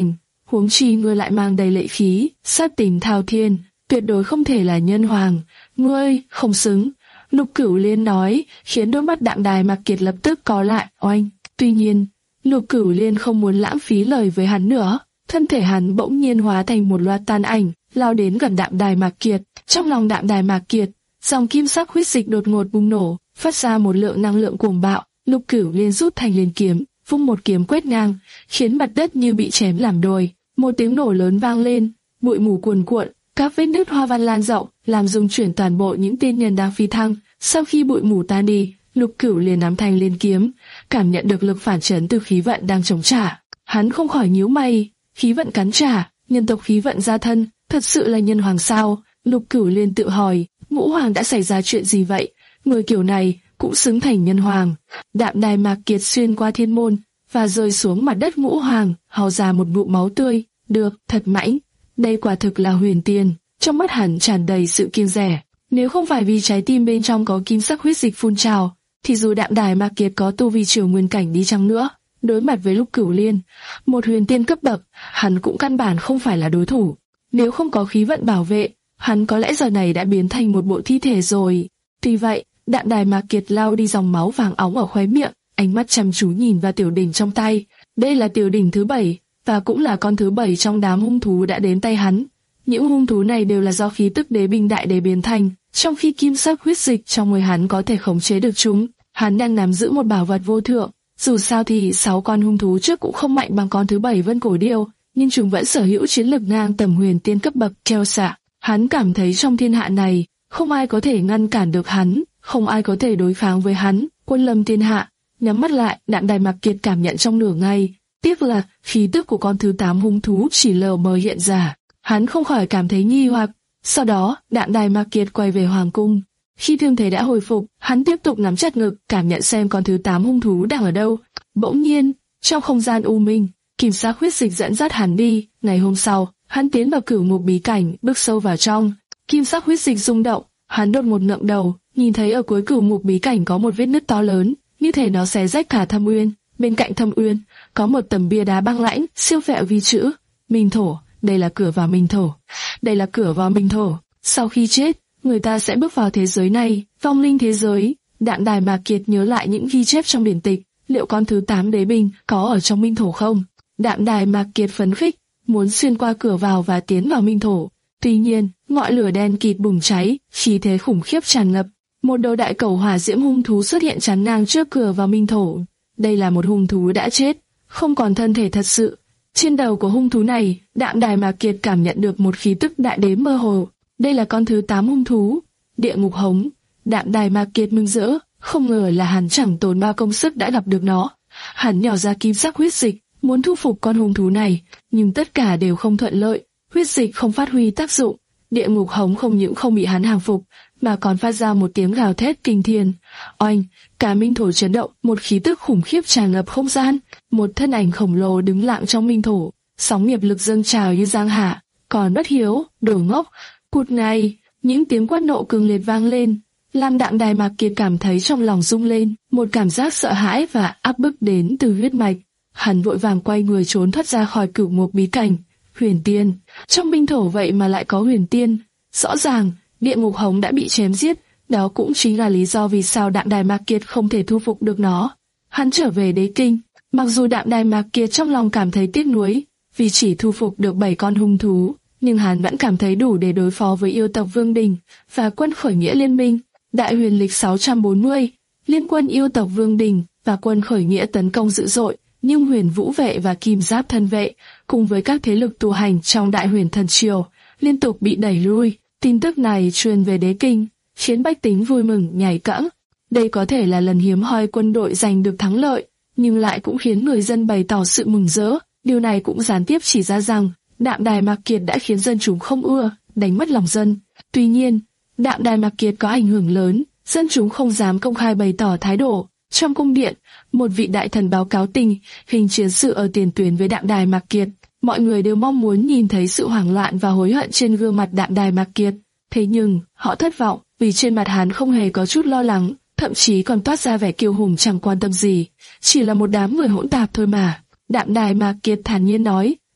huống chi ngươi lại mang đầy lệ khí, sát tình thao thiên, tuyệt đối không thể là nhân hoàng, ngươi không xứng. Lục Cửu Liên nói, khiến đôi mắt Đạm Đài Mạc Kiệt lập tức có lại, oanh. Tuy nhiên, Lục Cửu Liên không muốn lãng phí lời với hắn nữa, thân thể hắn bỗng nhiên hóa thành một loạt tàn ảnh, lao đến gần Đạm Đài Mạc Kiệt. Trong lòng Đạm Đài Mạc Kiệt, dòng kim sắc huyết dịch đột ngột bùng nổ, phát ra một lượng năng lượng cuồng bạo. Lục Cửu Liên rút thành liền kiếm, vung một kiếm quét ngang, khiến mặt đất như bị chém làm đôi. Một tiếng nổ lớn vang lên, bụi mù cuồn cuộn, các vết nứt hoa văn lan rộng, làm rung chuyển toàn bộ những tiên nhân đang phi thăng. Sau khi bụi mù tan đi, Lục Cửu liền nắm thành liên kiếm, cảm nhận được lực phản chấn từ khí vận đang chống trả. Hắn không khỏi nhíu mày, khí vận cắn trả, nhân tộc khí vận ra thân, thật sự là nhân hoàng sao? Lục Cửu liền tự hỏi, Ngũ Hoàng đã xảy ra chuyện gì vậy? Người kiểu này cũng xứng thành nhân hoàng. Đạm Đài Mạc Kiệt xuyên qua thiên môn và rơi xuống mặt đất. Ngũ Hoàng hò ra một ngụm máu tươi, được, thật mãnh. Đây quả thực là huyền tiên. Trong mắt hắn tràn đầy sự kiêng dè. Nếu không phải vì trái tim bên trong có kim sắc huyết dịch phun trào, thì dù Đạm Đài Mạc Kiệt có tu vi triều nguyên cảnh đi chăng nữa, đối mặt với Lục Cửu Liên, một huyền tiên cấp bậc, hắn cũng căn bản không phải là đối thủ. Nếu không có khí vận bảo vệ, hắn có lẽ giờ này đã biến thành một bộ thi thể rồi. Tuy vậy, Đạm Đài Mạc Kiệt lau đi dòng máu vàng óng ở khóe miệng, ánh mắt chăm chú nhìn vào tiểu đỉnh trong tay. Đây là tiểu đỉnh thứ bảy, và cũng là con thứ bảy trong đám hung thú đã đến tay hắn. Những hung thú này đều là do khí tức đế binh đại đế biến thành, trong khi kim sắc huyết dịch trong người hắn có thể khống chế được chúng. Hắn đang nắm giữ một bảo vật vô thượng. Dù sao thì sáu con hung thú trước cũng không mạnh bằng con thứ bảy Vân Cổ Điêu, nhưng chúng vẫn sở hữu chiến lực ngang tầm huyền tiên cấp bậc. Kêu xạ, hắn cảm thấy trong thiên hạ này không ai có thể ngăn cản được hắn, không ai có thể đối kháng với hắn. Quân lâm thiên hạ. Nhắm mắt lại, Đạm Đài Mạc Kiệt cảm nhận trong nửa ngày. Tiếc là khí tức của con thứ tám hung thú chỉ lờ mờ hiện ra. Hắn không khỏi cảm thấy nghi hoặc. Sau đó, Đạm Đài Mạc Kiệt quay về hoàng cung. Khi thương thế đã hồi phục, hắn tiếp tục nắm chặt ngực, cảm nhận xem con thứ tám hung thú đang ở đâu. Bỗng nhiên, trong không gian u minh, kim sắc huyết dịch dẫn dắt hắn đi. Ngày hôm sau, hắn tiến vào Cửu Ngục bí cảnh, bước sâu vào trong. Kim sắc huyết dịch rung động, hắn đột ngột ngẩng đầu, nhìn thấy ở cuối Cửu Ngục bí cảnh có một vết nứt to lớn, như thể nó xé rách cả thâm uyên. Bên cạnh thâm uyên, có một tấm bia đá băng lãnh, siêu vẹo ghi chữ Minh Thổ. Đây là cửa vào Minh Thổ. Đây là cửa vào Minh Thổ. Sau khi chết, người ta sẽ bước vào thế giới này, vong linh thế giới. Đạm Đài Mạc Kiệt nhớ lại những ghi chép trong điển tịch, liệu con thứ tám đế binh có ở trong Minh Thổ không? Đạm Đài Mạc Kiệt phấn khích, muốn xuyên qua cửa vào và tiến vào Minh Thổ. Tuy nhiên, ngọn lửa đen kịt bùng cháy, khí thế khủng khiếp tràn ngập. Một đầu đại cẩu hỏa diễm hung thú xuất hiện chắn ngang trước cửa vào Minh Thổ. Đây là một hung thú đã chết, không còn thân thể thật sự. Trên đầu của hung thú này, Đạm Đài Mạc Kiệt cảm nhận được một khí tức đại đế mơ hồ. Đây là con thứ tám hung thú, địa ngục hống. Đạm Đài Mạc Kiệt mừng rỡ, không ngờ là hắn chẳng tốn bao công sức đã gặp được nó. Hắn nhỏ ra kim sắc huyết dịch, muốn thu phục con hung thú này, nhưng tất cả đều không thuận lợi. Huyết dịch không phát huy tác dụng, địa ngục hống không những không bị hắn hàng phục, mà còn phát ra một tiếng gào thét kinh thiên. Oanh, cả Minh Thổ chấn động, một khí tức khủng khiếp tràn ngập không gian. Một thân ảnh khổng lồ đứng lặng trong Minh Thổ, sóng nghiệp lực dâng trào như giang hà. Còn bất hiếu, đồ ngốc, cút ngay! Những tiếng quát nộ cường liệt vang lên, làm Đạm Đài Mạc Kiệt cảm thấy trong lòng rung lên, một cảm giác sợ hãi và áp bức đến từ huyết mạch. Hắn vội vàng quay người trốn thoát ra khỏi Cửu Ngục bí cảnh. Huyền tiên, trong Minh Thổ vậy mà lại có huyền tiên. Rõ ràng, địa ngục hống đã bị chém giết, đó cũng chính là lý do vì sao Đạm Đài Mạc Kiệt không thể thu phục được nó. Hắn trở về đế kinh, mặc dù Đạm Đài Mạc Kiệt trong lòng cảm thấy tiếc nuối, vì chỉ thu phục được bảy con hung thú, nhưng hắn vẫn cảm thấy đủ để đối phó với yêu tộc Vương Đình và quân khởi nghĩa liên minh. Đại huyền lịch sáu trăm bốn mươi, liên quân yêu tộc Vương Đình và quân khởi nghĩa tấn công dữ dội, nhưng Huyền Vũ vệ và Kim Giáp thân vệ cùng với các thế lực tu hành trong Đại Huyền Thần Triều liên tục bị đẩy lui. Tin tức này truyền về đế kinh, khiến bách tính vui mừng nhảy cẫng. Đây có thể là lần hiếm hoi quân đội giành được thắng lợi, nhưng lại cũng khiến người dân bày tỏ sự mừng rỡ. Điều này cũng gián tiếp chỉ ra rằng Đạm Đài Mạc Kiệt đã khiến dân chúng không ưa, đánh mất lòng dân. Tuy nhiên, Đạm Đài Mạc Kiệt có ảnh hưởng lớn, dân chúng không dám công khai bày tỏ thái độ. Trong cung điện, một vị đại thần báo cáo tình hình chiến sự ở tiền tuyến với Đạm Đài Mạc Kiệt. Mọi người đều mong muốn nhìn thấy sự hoảng loạn và hối hận trên gương mặt Đạm Đài Mạc Kiệt. Thế nhưng, họ thất vọng, vì trên mặt hắn không hề có chút lo lắng, thậm chí còn toát ra vẻ kiêu hùng chẳng quan tâm gì. Chỉ là một đám người hỗn tạp thôi mà. Đạm Đài Mạc Kiệt thản nhiên nói,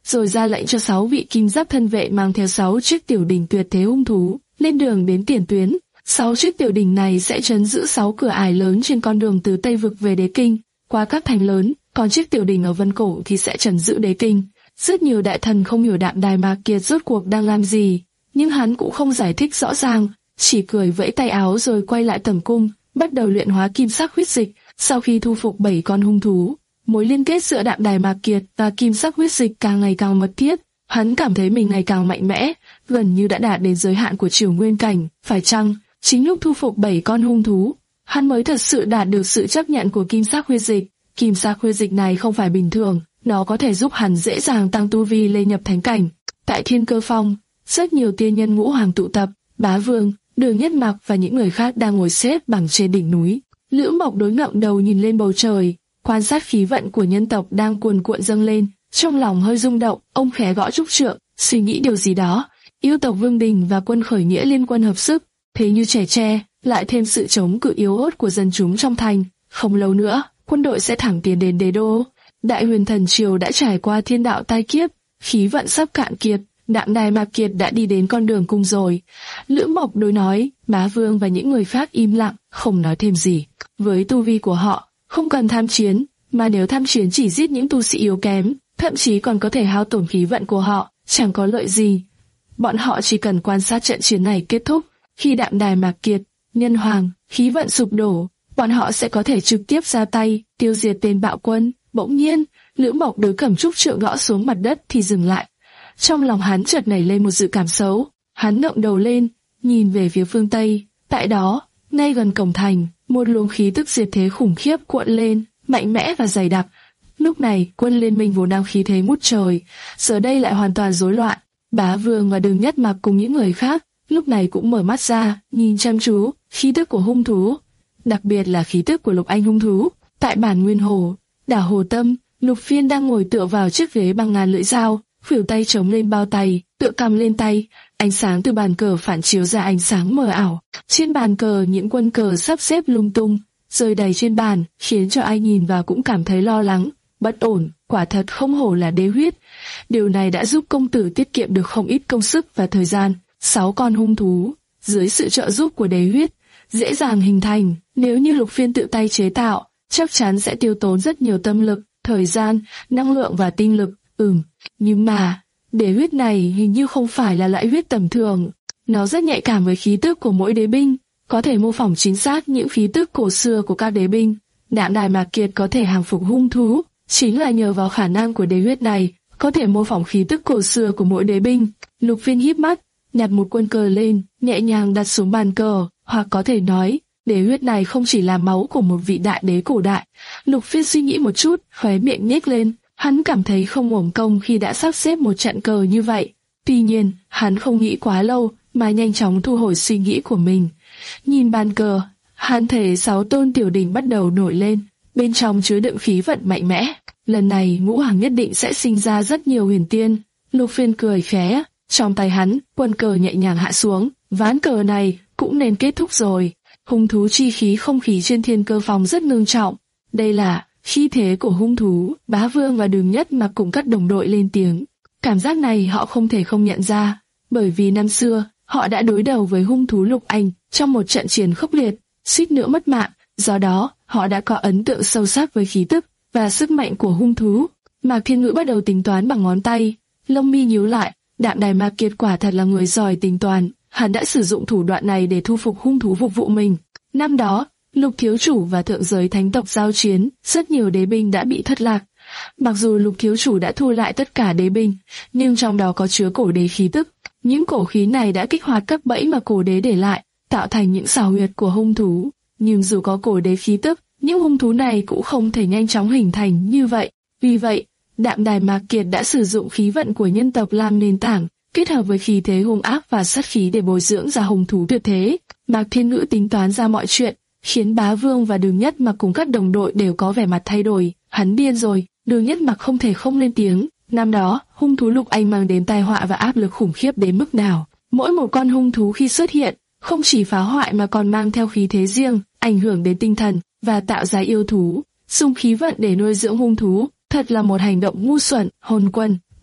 rồi ra lệnh cho sáu vị kim giáp thân vệ mang theo sáu chiếc tiểu đỉnh tuyệt thế hung thú, lên đường đến tiền tuyến. Sáu chiếc tiểu đỉnh này sẽ trấn giữ sáu cửa ải lớn trên con đường từ Tây Vực về Đế Kinh, qua các thành lớn, còn chiếc tiểu đỉnh ở Vân Cổ thì sẽ trấn giữ Đế Kinh. Rất nhiều đại thần không hiểu Đạm Đài Mạc Kiệt rốt cuộc đang làm gì, nhưng hắn cũng không giải thích rõ ràng, chỉ cười vẫy tay áo rồi quay lại tầm cung, bắt đầu luyện hóa kim sắc huyết dịch. Sau khi thu phục bảy con hung thú, mối liên kết giữa Đạm Đài Mạc Kiệt và kim sắc huyết dịch càng ngày càng mật thiết. Hắn cảm thấy mình ngày càng mạnh mẽ, gần như đã đạt đến giới hạn của Triều Nguyên cảnh. Phải chăng chính lúc thu phục bảy con hung thú, hắn mới thật sự đạt được sự chấp nhận của kim sắc huyết dịch? Kim sắc huyết dịch này không phải bình thường, nó có thể giúp hắn dễ dàng tăng tu vi lên nhập thánh cảnh. Tại Thiên Cơ Phong, rất nhiều tiên nhân ngũ hoàng tụ tập, Bá Vương, Đường Nhất Mặc và những người khác đang ngồi xếp bằng trên đỉnh núi. Lữ Mộc đối ngẩng đầu nhìn lên bầu trời, quan sát khí vận của nhân tộc đang cuồn cuộn dâng lên, trong lòng hơi rung động. Ông khẽ gõ trúc trượng, suy nghĩ điều gì đó. Yêu tộc Vương Đình và quân khởi nghĩa liên quân hợp sức, thế như trẻ tre, lại thêm sự chống cự yếu ớt của dân chúng trong thành. Không lâu nữa, quân đội sẽ thẳng tiến đến đế đô. Đại Huyền Thần Triều đã trải qua thiên đạo tai kiếp, khí vận sắp cạn kiệt. Đạm Đài Mạc Kiệt đã đi đến con đường cung rồi. Lữ Mộc đối nói, Bá Vương và những người khác im lặng, không nói thêm gì. Với tu vi của họ, không cần tham chiến, mà nếu tham chiến chỉ giết những tu sĩ yếu kém, thậm chí còn có thể hao tổn khí vận của họ, chẳng có lợi gì. Bọn họ chỉ cần quan sát trận chiến này kết thúc. Khi Đạm Đài Mạc Kiệt, Nhân Hoàng, khí vận sụp đổ, bọn họ sẽ có thể trực tiếp ra tay, tiêu diệt tên bạo quân. Bỗng nhiên, Lữ Mộc đối cầm trúc trượng gõ xuống mặt đất thì dừng lại. Trong lòng hắn chợt nảy lên một dự cảm xấu. Hắn ngẩng đầu lên, nhìn về phía phương Tây. Tại đó, ngay gần cổng thành, một luồng khí tức diệt thế khủng khiếp cuộn lên, mạnh mẽ và dày đặc. Lúc này, quân liên minh vốn đang khí thế ngút trời, giờ đây lại hoàn toàn rối loạn. Bá Vương và Đường Nhất Mặc cùng những người khác, lúc này cũng mở mắt ra, nhìn chăm chú khí tức của hung thú, đặc biệt là khí tức của Lục Anh hung thú. Tại bản Nguyên Hồ, đảo Hồ Tâm, Lục Phiên đang ngồi tựa vào chiếc ghế bằng ngàn lưỡi dao, khuỷu tay chống lên bao tay, tựa cầm lên tay. Ánh sáng từ bàn cờ phản chiếu ra ánh sáng mờ ảo. Trên bàn cờ những quân cờ sắp xếp lung tung, rơi đầy trên bàn, khiến cho ai nhìn vào cũng cảm thấy lo lắng, bất ổn. Quả thật không hổ là đế huyết. Điều này đã giúp công tử tiết kiệm được không ít công sức và thời gian. Sáu con hung thú, dưới sự trợ giúp của đế huyết, dễ dàng hình thành. Nếu như Lục Phiên tự tay chế tạo, chắc chắn sẽ tiêu tốn rất nhiều tâm lực, thời gian, năng lượng và tinh lực. Ừm, nhưng mà đế huyết này hình như không phải là loại huyết tầm thường. Nó rất nhạy cảm với khí tức của mỗi đế binh, có thể mô phỏng chính xác những khí tức cổ xưa của các đế binh. Đạm Đài Mạc Kiệt có thể hàng phục hung thú, chính là nhờ vào khả năng của đế huyết này, có thể mô phỏng khí tức cổ xưa của mỗi đế binh. Lục Phiên híp mắt, nhặt một quân cờ lên, nhẹ nhàng đặt xuống bàn cờ, hoặc có thể nói, đế huyết này không chỉ là máu của một vị đại đế cổ đại. Lục Phiên suy nghĩ một chút, khóe miệng nhếch lên. Hắn cảm thấy không uổng công khi đã sắp xếp một trận cờ như vậy. Tuy nhiên, hắn không nghĩ quá lâu, mà nhanh chóng thu hồi suy nghĩ của mình. Nhìn bàn cờ, hắn thấy sáu tôn tiểu đỉnh bắt đầu nổi lên, bên trong chứa đựng khí vận mạnh mẽ. Lần này ngũ hoàng nhất định sẽ sinh ra rất nhiều huyền tiên. Lục Phiên cười khẽ, trong tay hắn, quân cờ nhẹ nhàng hạ xuống, ván cờ này cũng nên kết thúc rồi. Hung thú chi khí không khí trên Thiên Cơ Phong rất ngưng trọng. Đây là khí thế của hung thú. Bá Vương và Đường Nhất Mặc cùng các đồng đội lên tiếng. Cảm giác này họ không thể không nhận ra, bởi vì năm xưa họ đã đối đầu với hung thú Lục Anh trong một trận chiến khốc liệt, suýt nữa mất mạng. Do đó, họ đã có ấn tượng sâu sắc với khí tức và sức mạnh của hung thú. Mạc Thiên Ngữ bắt đầu tính toán bằng ngón tay, lông mi nhíu lại. Đạm Đài Mạc Kiệt quả thật là người giỏi tính toán, hắn đã sử dụng thủ đoạn này để thu phục hung thú phục vụ mình. Năm đó, Lục Thiếu Chủ và thượng giới thánh tộc giao chiến, rất nhiều đế binh đã bị thất lạc. Mặc dù Lục Thiếu Chủ đã thu lại tất cả đế binh, nhưng trong đó có chứa cổ đế khí tức. Những cổ khí này đã kích hoạt các bẫy mà cổ đế để lại, tạo thành những xào huyệt của hung thú. Nhưng dù có cổ đế khí tức, những hung thú này cũng không thể nhanh chóng hình thành như vậy. Vì vậy, Đạm Đài Mạc Kiệt đã sử dụng khí vận của nhân tộc làm nền tảng, kết hợp với khí thế hung ác và sát khí để bồi dưỡng ra hung thú tuyệt thế. Mạc Thiên Ngữ tính toán ra mọi chuyện, khiến Bá Vương và Đường Nhất Mặc cùng các đồng đội đều có vẻ mặt thay đổi. Hắn điên rồi. Đường Nhất Mặc không thể không lên tiếng. Năm đó, hung thú Lục Anh mang đến tai họa và áp lực khủng khiếp đến mức nào. Mỗi một con hung thú khi xuất hiện, không chỉ phá hoại mà còn mang theo khí thế riêng, ảnh hưởng đến tinh thần và tạo ra yêu thú. Dùng khí vận để nuôi dưỡng hung thú, thật là một hành động ngu xuẩn. Hồn Quân,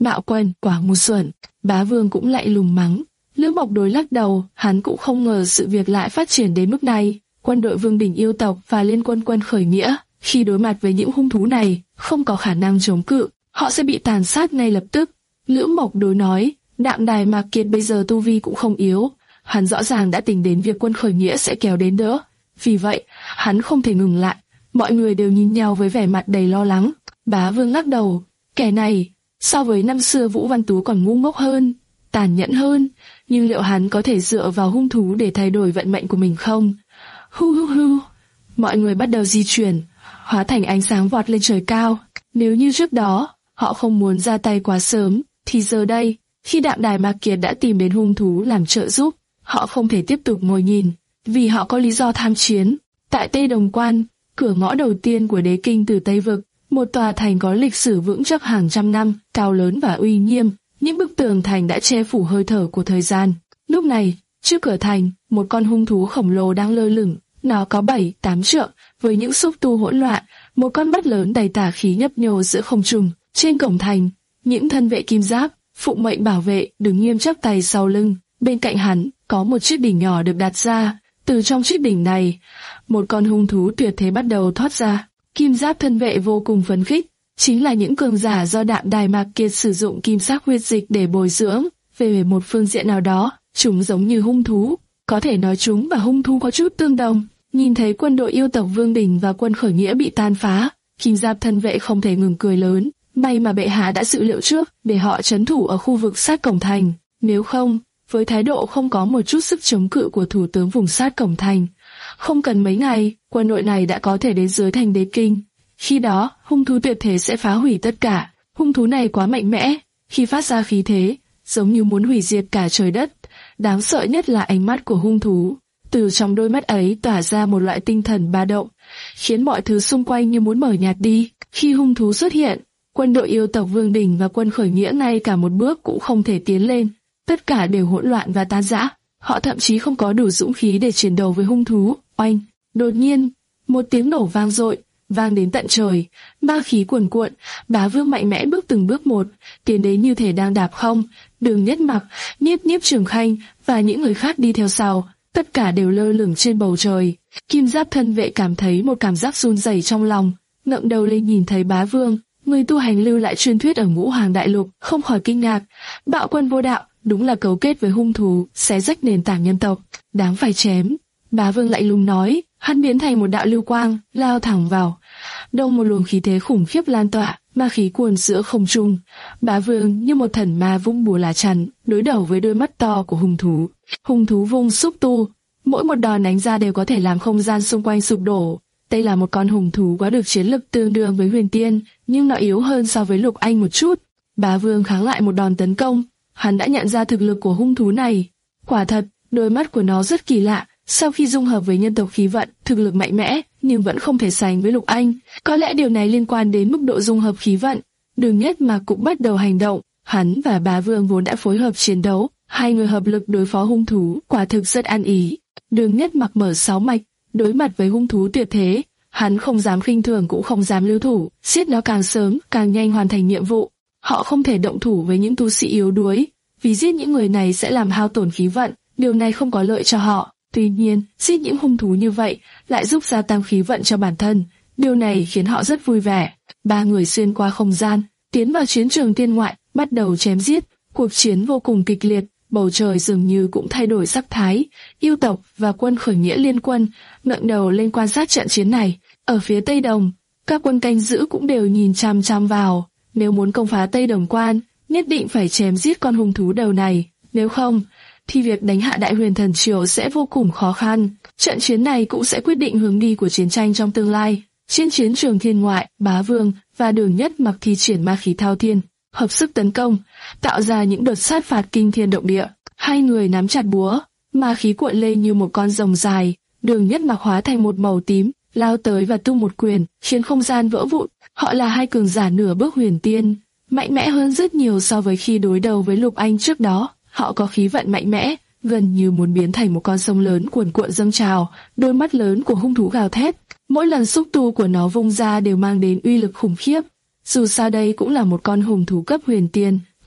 Bạo Quân, quả ngu xuẩn. Bá Vương cũng lại lùng mắng. Lữ Mộc Đối lắc đầu, hắn cũng không ngờ sự việc lại phát triển đến mức này. Quân đội Vương Đình yêu tộc và liên quân quân khởi nghĩa, khi đối mặt với những hung thú này, không có khả năng chống cự, họ sẽ bị tàn sát ngay lập tức. Lữ Mộc Đối nói, Đạm Đài Mạc Kiệt bây giờ tu vi cũng không yếu, hắn rõ ràng đã tính đến việc quân khởi nghĩa sẽ kéo đến đỡ, vì vậy hắn không thể ngừng lại. Mọi người đều nhìn nhau với vẻ mặt đầy lo lắng. Bá Vương lắc đầu, kẻ này so với năm xưa Vũ Văn Tú còn ngu ngốc hơn, tàn nhẫn hơn, nhưng liệu hắn có thể dựa vào hung thú để thay đổi vận mệnh của mình không? Hu hu hu. Mọi người bắt đầu di chuyển, hóa thành ánh sáng vọt lên trời cao. Nếu như trước đó họ không muốn ra tay quá sớm, thì giờ đây, khi Đạm Đài Mạc Kiệt đã tìm đến hung thú làm trợ giúp, họ không thể tiếp tục ngồi nhìn, vì họ có lý do tham chiến. Tại Tây Đồng Quan, cửa ngõ đầu tiên của đế kinh từ Tây Vực, một tòa thành có lịch sử vững chắc hàng trăm năm, cao lớn và uy nghiêm, những bức tường thành đã che phủ hơi thở của thời gian. Lúc này, trước cửa thành, một con hung thú khổng lồ đang lơ lửng, nó có bảy, tám trượng, với những xúc tu hỗn loạn, một con mắt lớn đầy tà khí nhấp nhô giữa không trung. Trên cổng thành, những thân vệ kim giáp, phụng mệnh bảo vệ đứng nghiêm chắp tay sau lưng. Bên cạnh hắn có một chiếc đỉnh nhỏ được đặt ra. Từ trong chiếc đỉnh này, một con hung thú tuyệt thế bắt đầu thoát ra. Kim giáp thân vệ vô cùng phấn khích, chính là những cường giả do Đạm Đài Mạc Kiệt sử dụng kim sắc huyết dịch để bồi dưỡng. Về một phương diện nào đó, chúng giống như hung thú, có thể nói chúng và hung thú có chút tương đồng. Nhìn thấy quân đội yêu tộc Vương Đình và quân khởi nghĩa bị tan phá, kim giáp thân vệ không thể ngừng cười lớn. May mà bệ hạ đã dự liệu trước để họ trấn thủ ở khu vực sát cổng thành. Nếu không, với thái độ không có một chút sức chống cự của thủ tướng vùng sát cổng thành, không cần mấy ngày, quân đội này đã có thể đến dưới thành đế kinh. Khi đó, hung thú tuyệt thế sẽ phá hủy tất cả. Hung thú này quá mạnh mẽ, khi phát ra khí thế, giống như muốn hủy diệt cả trời đất. Đáng sợ nhất là ánh mắt của hung thú. Từ trong đôi mắt ấy tỏa ra một loại tinh thần ba động, khiến mọi thứ xung quanh như muốn mở nhạt đi. Khi hung thú xuất hiện, quân đội yêu tộc Vương Đình và quân khởi nghĩa ngay cả một bước cũng không thể tiến lên. Tất cả đều hỗn loạn và tan rã. Họ thậm chí không có đủ dũng khí để chiến đấu với hung thú. Oanh! Đột nhiên, một tiếng nổ vang dội, vang đến tận trời, ma khí cuồn cuộn. Bá Vương mạnh mẽ bước từng bước một, tiến đến như thể đang đạp không. Đường Nhất Mặc, Nhiếp Nhiếp Trường Khanh và những người khác đi theo sau, tất cả đều lơ lửng trên bầu trời. Kim giáp thân vệ cảm thấy một cảm giác run rẩy trong lòng, ngẩng đầu lên nhìn thấy Bá Vương, người tu hành lưu lại truyền thuyết ở Ngũ Hoàng Đại Lục, không khỏi kinh ngạc. Bạo Quân vô đạo, đúng là cấu kết với hung thú, xé rách nền tảng nhân tộc, đáng phải chém. Bá Vương lạnh lùng nói, hắn biến thành một đạo lưu quang, lao thẳng vào. Đông một luồng khí thế khủng khiếp lan tỏa, ma khí cuồn giữa không trung. Bá Vương như một thần ma vung bùa lá chắn, đối đầu với đôi mắt to của hung thú. Hung thú vung xúc tu, mỗi một đòn đánh ra đều có thể làm không gian xung quanh sụp đổ. Đây là một con hung thú có được chiến lực tương đương với Huyền Tiên, nhưng nó yếu hơn so với Lục Anh một chút. Bá Vương kháng lại một đòn tấn công, hắn đã nhận ra thực lực của hung thú này. Quả thật, đôi mắt của nó rất kỳ lạ, sau khi dung hợp với nhân tộc khí vận, thực lực mạnh mẽ, nhưng vẫn không thể sánh với Lục Anh. Có lẽ điều này liên quan đến mức độ dung hợp khí vận. Đường Nhất Mặc cũng bắt đầu hành động, hắn và Bá Vương vốn đã phối hợp chiến đấu, hai người hợp lực đối phó hung thú, quả thực rất ăn ý. Đường Nhất Mặc mở sáu mạch, đối mặt với hung thú tuyệt thế, hắn không dám khinh thường cũng không dám lưu thủ, giết nó càng sớm, càng nhanh hoàn thành nhiệm vụ. Họ không thể động thủ với những tu sĩ yếu đuối, vì giết những người này sẽ làm hao tổn khí vận, điều này không có lợi cho họ. Tuy nhiên, giết những hung thú như vậy lại giúp gia tăng khí vận cho bản thân, điều này khiến họ rất vui vẻ. Ba người xuyên qua không gian, tiến vào chiến trường thiên ngoại, bắt đầu chém giết. Cuộc chiến vô cùng kịch liệt, bầu trời dường như cũng thay đổi sắc thái. Yêu tộc và quân khởi nghĩa liên quân ngẩng đầu lên quan sát trận chiến này. Ở phía Tây Đồng, các quân canh giữ cũng đều nhìn chăm chăm vào. Nếu muốn công phá Tây Đồng Quan, nhất định phải chém giết con hung thú đầu này. Nếu không, thì việc đánh hạ Đại Huyền Thần Triều sẽ vô cùng khó khăn. Trận chiến này cũng sẽ quyết định hướng đi của chiến tranh trong tương lai. Trên chiến trường thiên ngoại, Bá Vương và Đường Nhất Mặc thi triển ma khí thao thiên, hợp sức tấn công, tạo ra những đợt sát phạt kinh thiên động địa. Hai người nắm chặt búa, ma khí cuộn lên như một con rồng dài. Đường Nhất Mặc hóa thành một màu tím, lao tới và tung một quyền, khiến không gian vỡ vụn. Họ là hai cường giả nửa bước huyền tiên, mạnh mẽ hơn rất nhiều so với khi đối đầu với Lục Anh trước đó. Họ có khí vận mạnh mẽ, gần như muốn biến thành một con sông lớn cuồn cuộn dâng trào. Đôi mắt lớn của hung thú gào thét, mỗi lần xúc tu của nó vung ra đều mang đến uy lực khủng khiếp. Dù sao đây cũng là một con hung thú cấp huyền tiên,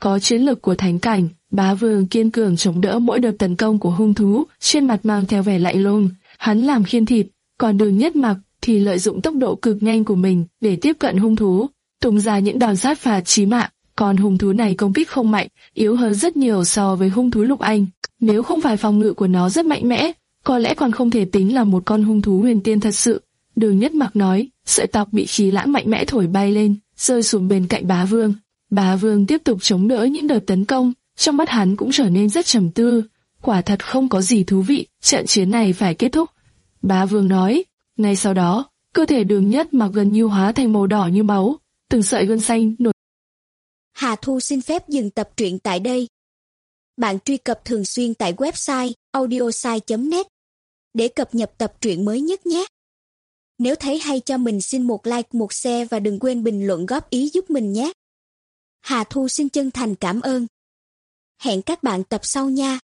có chiến lực của thánh cảnh, Bá Vương kiên cường chống đỡ mỗi đợt tấn công của hung thú, trên mặt mang theo vẻ lạnh lùng. Hắn làm khiên thịt, còn Đường Nhất Mặc thì lợi dụng tốc độ cực nhanh của mình để tiếp cận hung thú, tung ra những đòn sát phạt chí mạng. Còn hung thú này công kích không mạnh, yếu hơn rất nhiều so với hung thú Lục Anh. Nếu không phải phòng ngự của nó rất mạnh mẽ, có lẽ còn không thể tính là một con hung thú huyền tiên thật sự. Đường Nhất Mặc nói, sợi tóc bị khí lãng mạnh mẽ thổi bay lên, rơi xuống bên cạnh Bá Vương. Bá Vương tiếp tục chống đỡ những đợt tấn công, trong mắt hắn cũng trở nên rất trầm tư. Quả thật không có gì thú vị, trận chiến này phải kết thúc. Bá Vương nói. Ngay sau đó, cơ thể Đường Nhất Mặc gần như hóa thành màu đỏ như máu, từng sợi gân xanh nổi. Hà Thu xin phép dừng tập truyện tại đây. Bạn truy cập thường xuyên tại website audiosai chấm net để cập nhật tập truyện mới nhất nhé. Nếu thấy hay cho mình xin một like, một share và đừng quên bình luận góp ý giúp mình nhé. Hà Thu xin chân thành cảm ơn. Hẹn các bạn tập sau nha.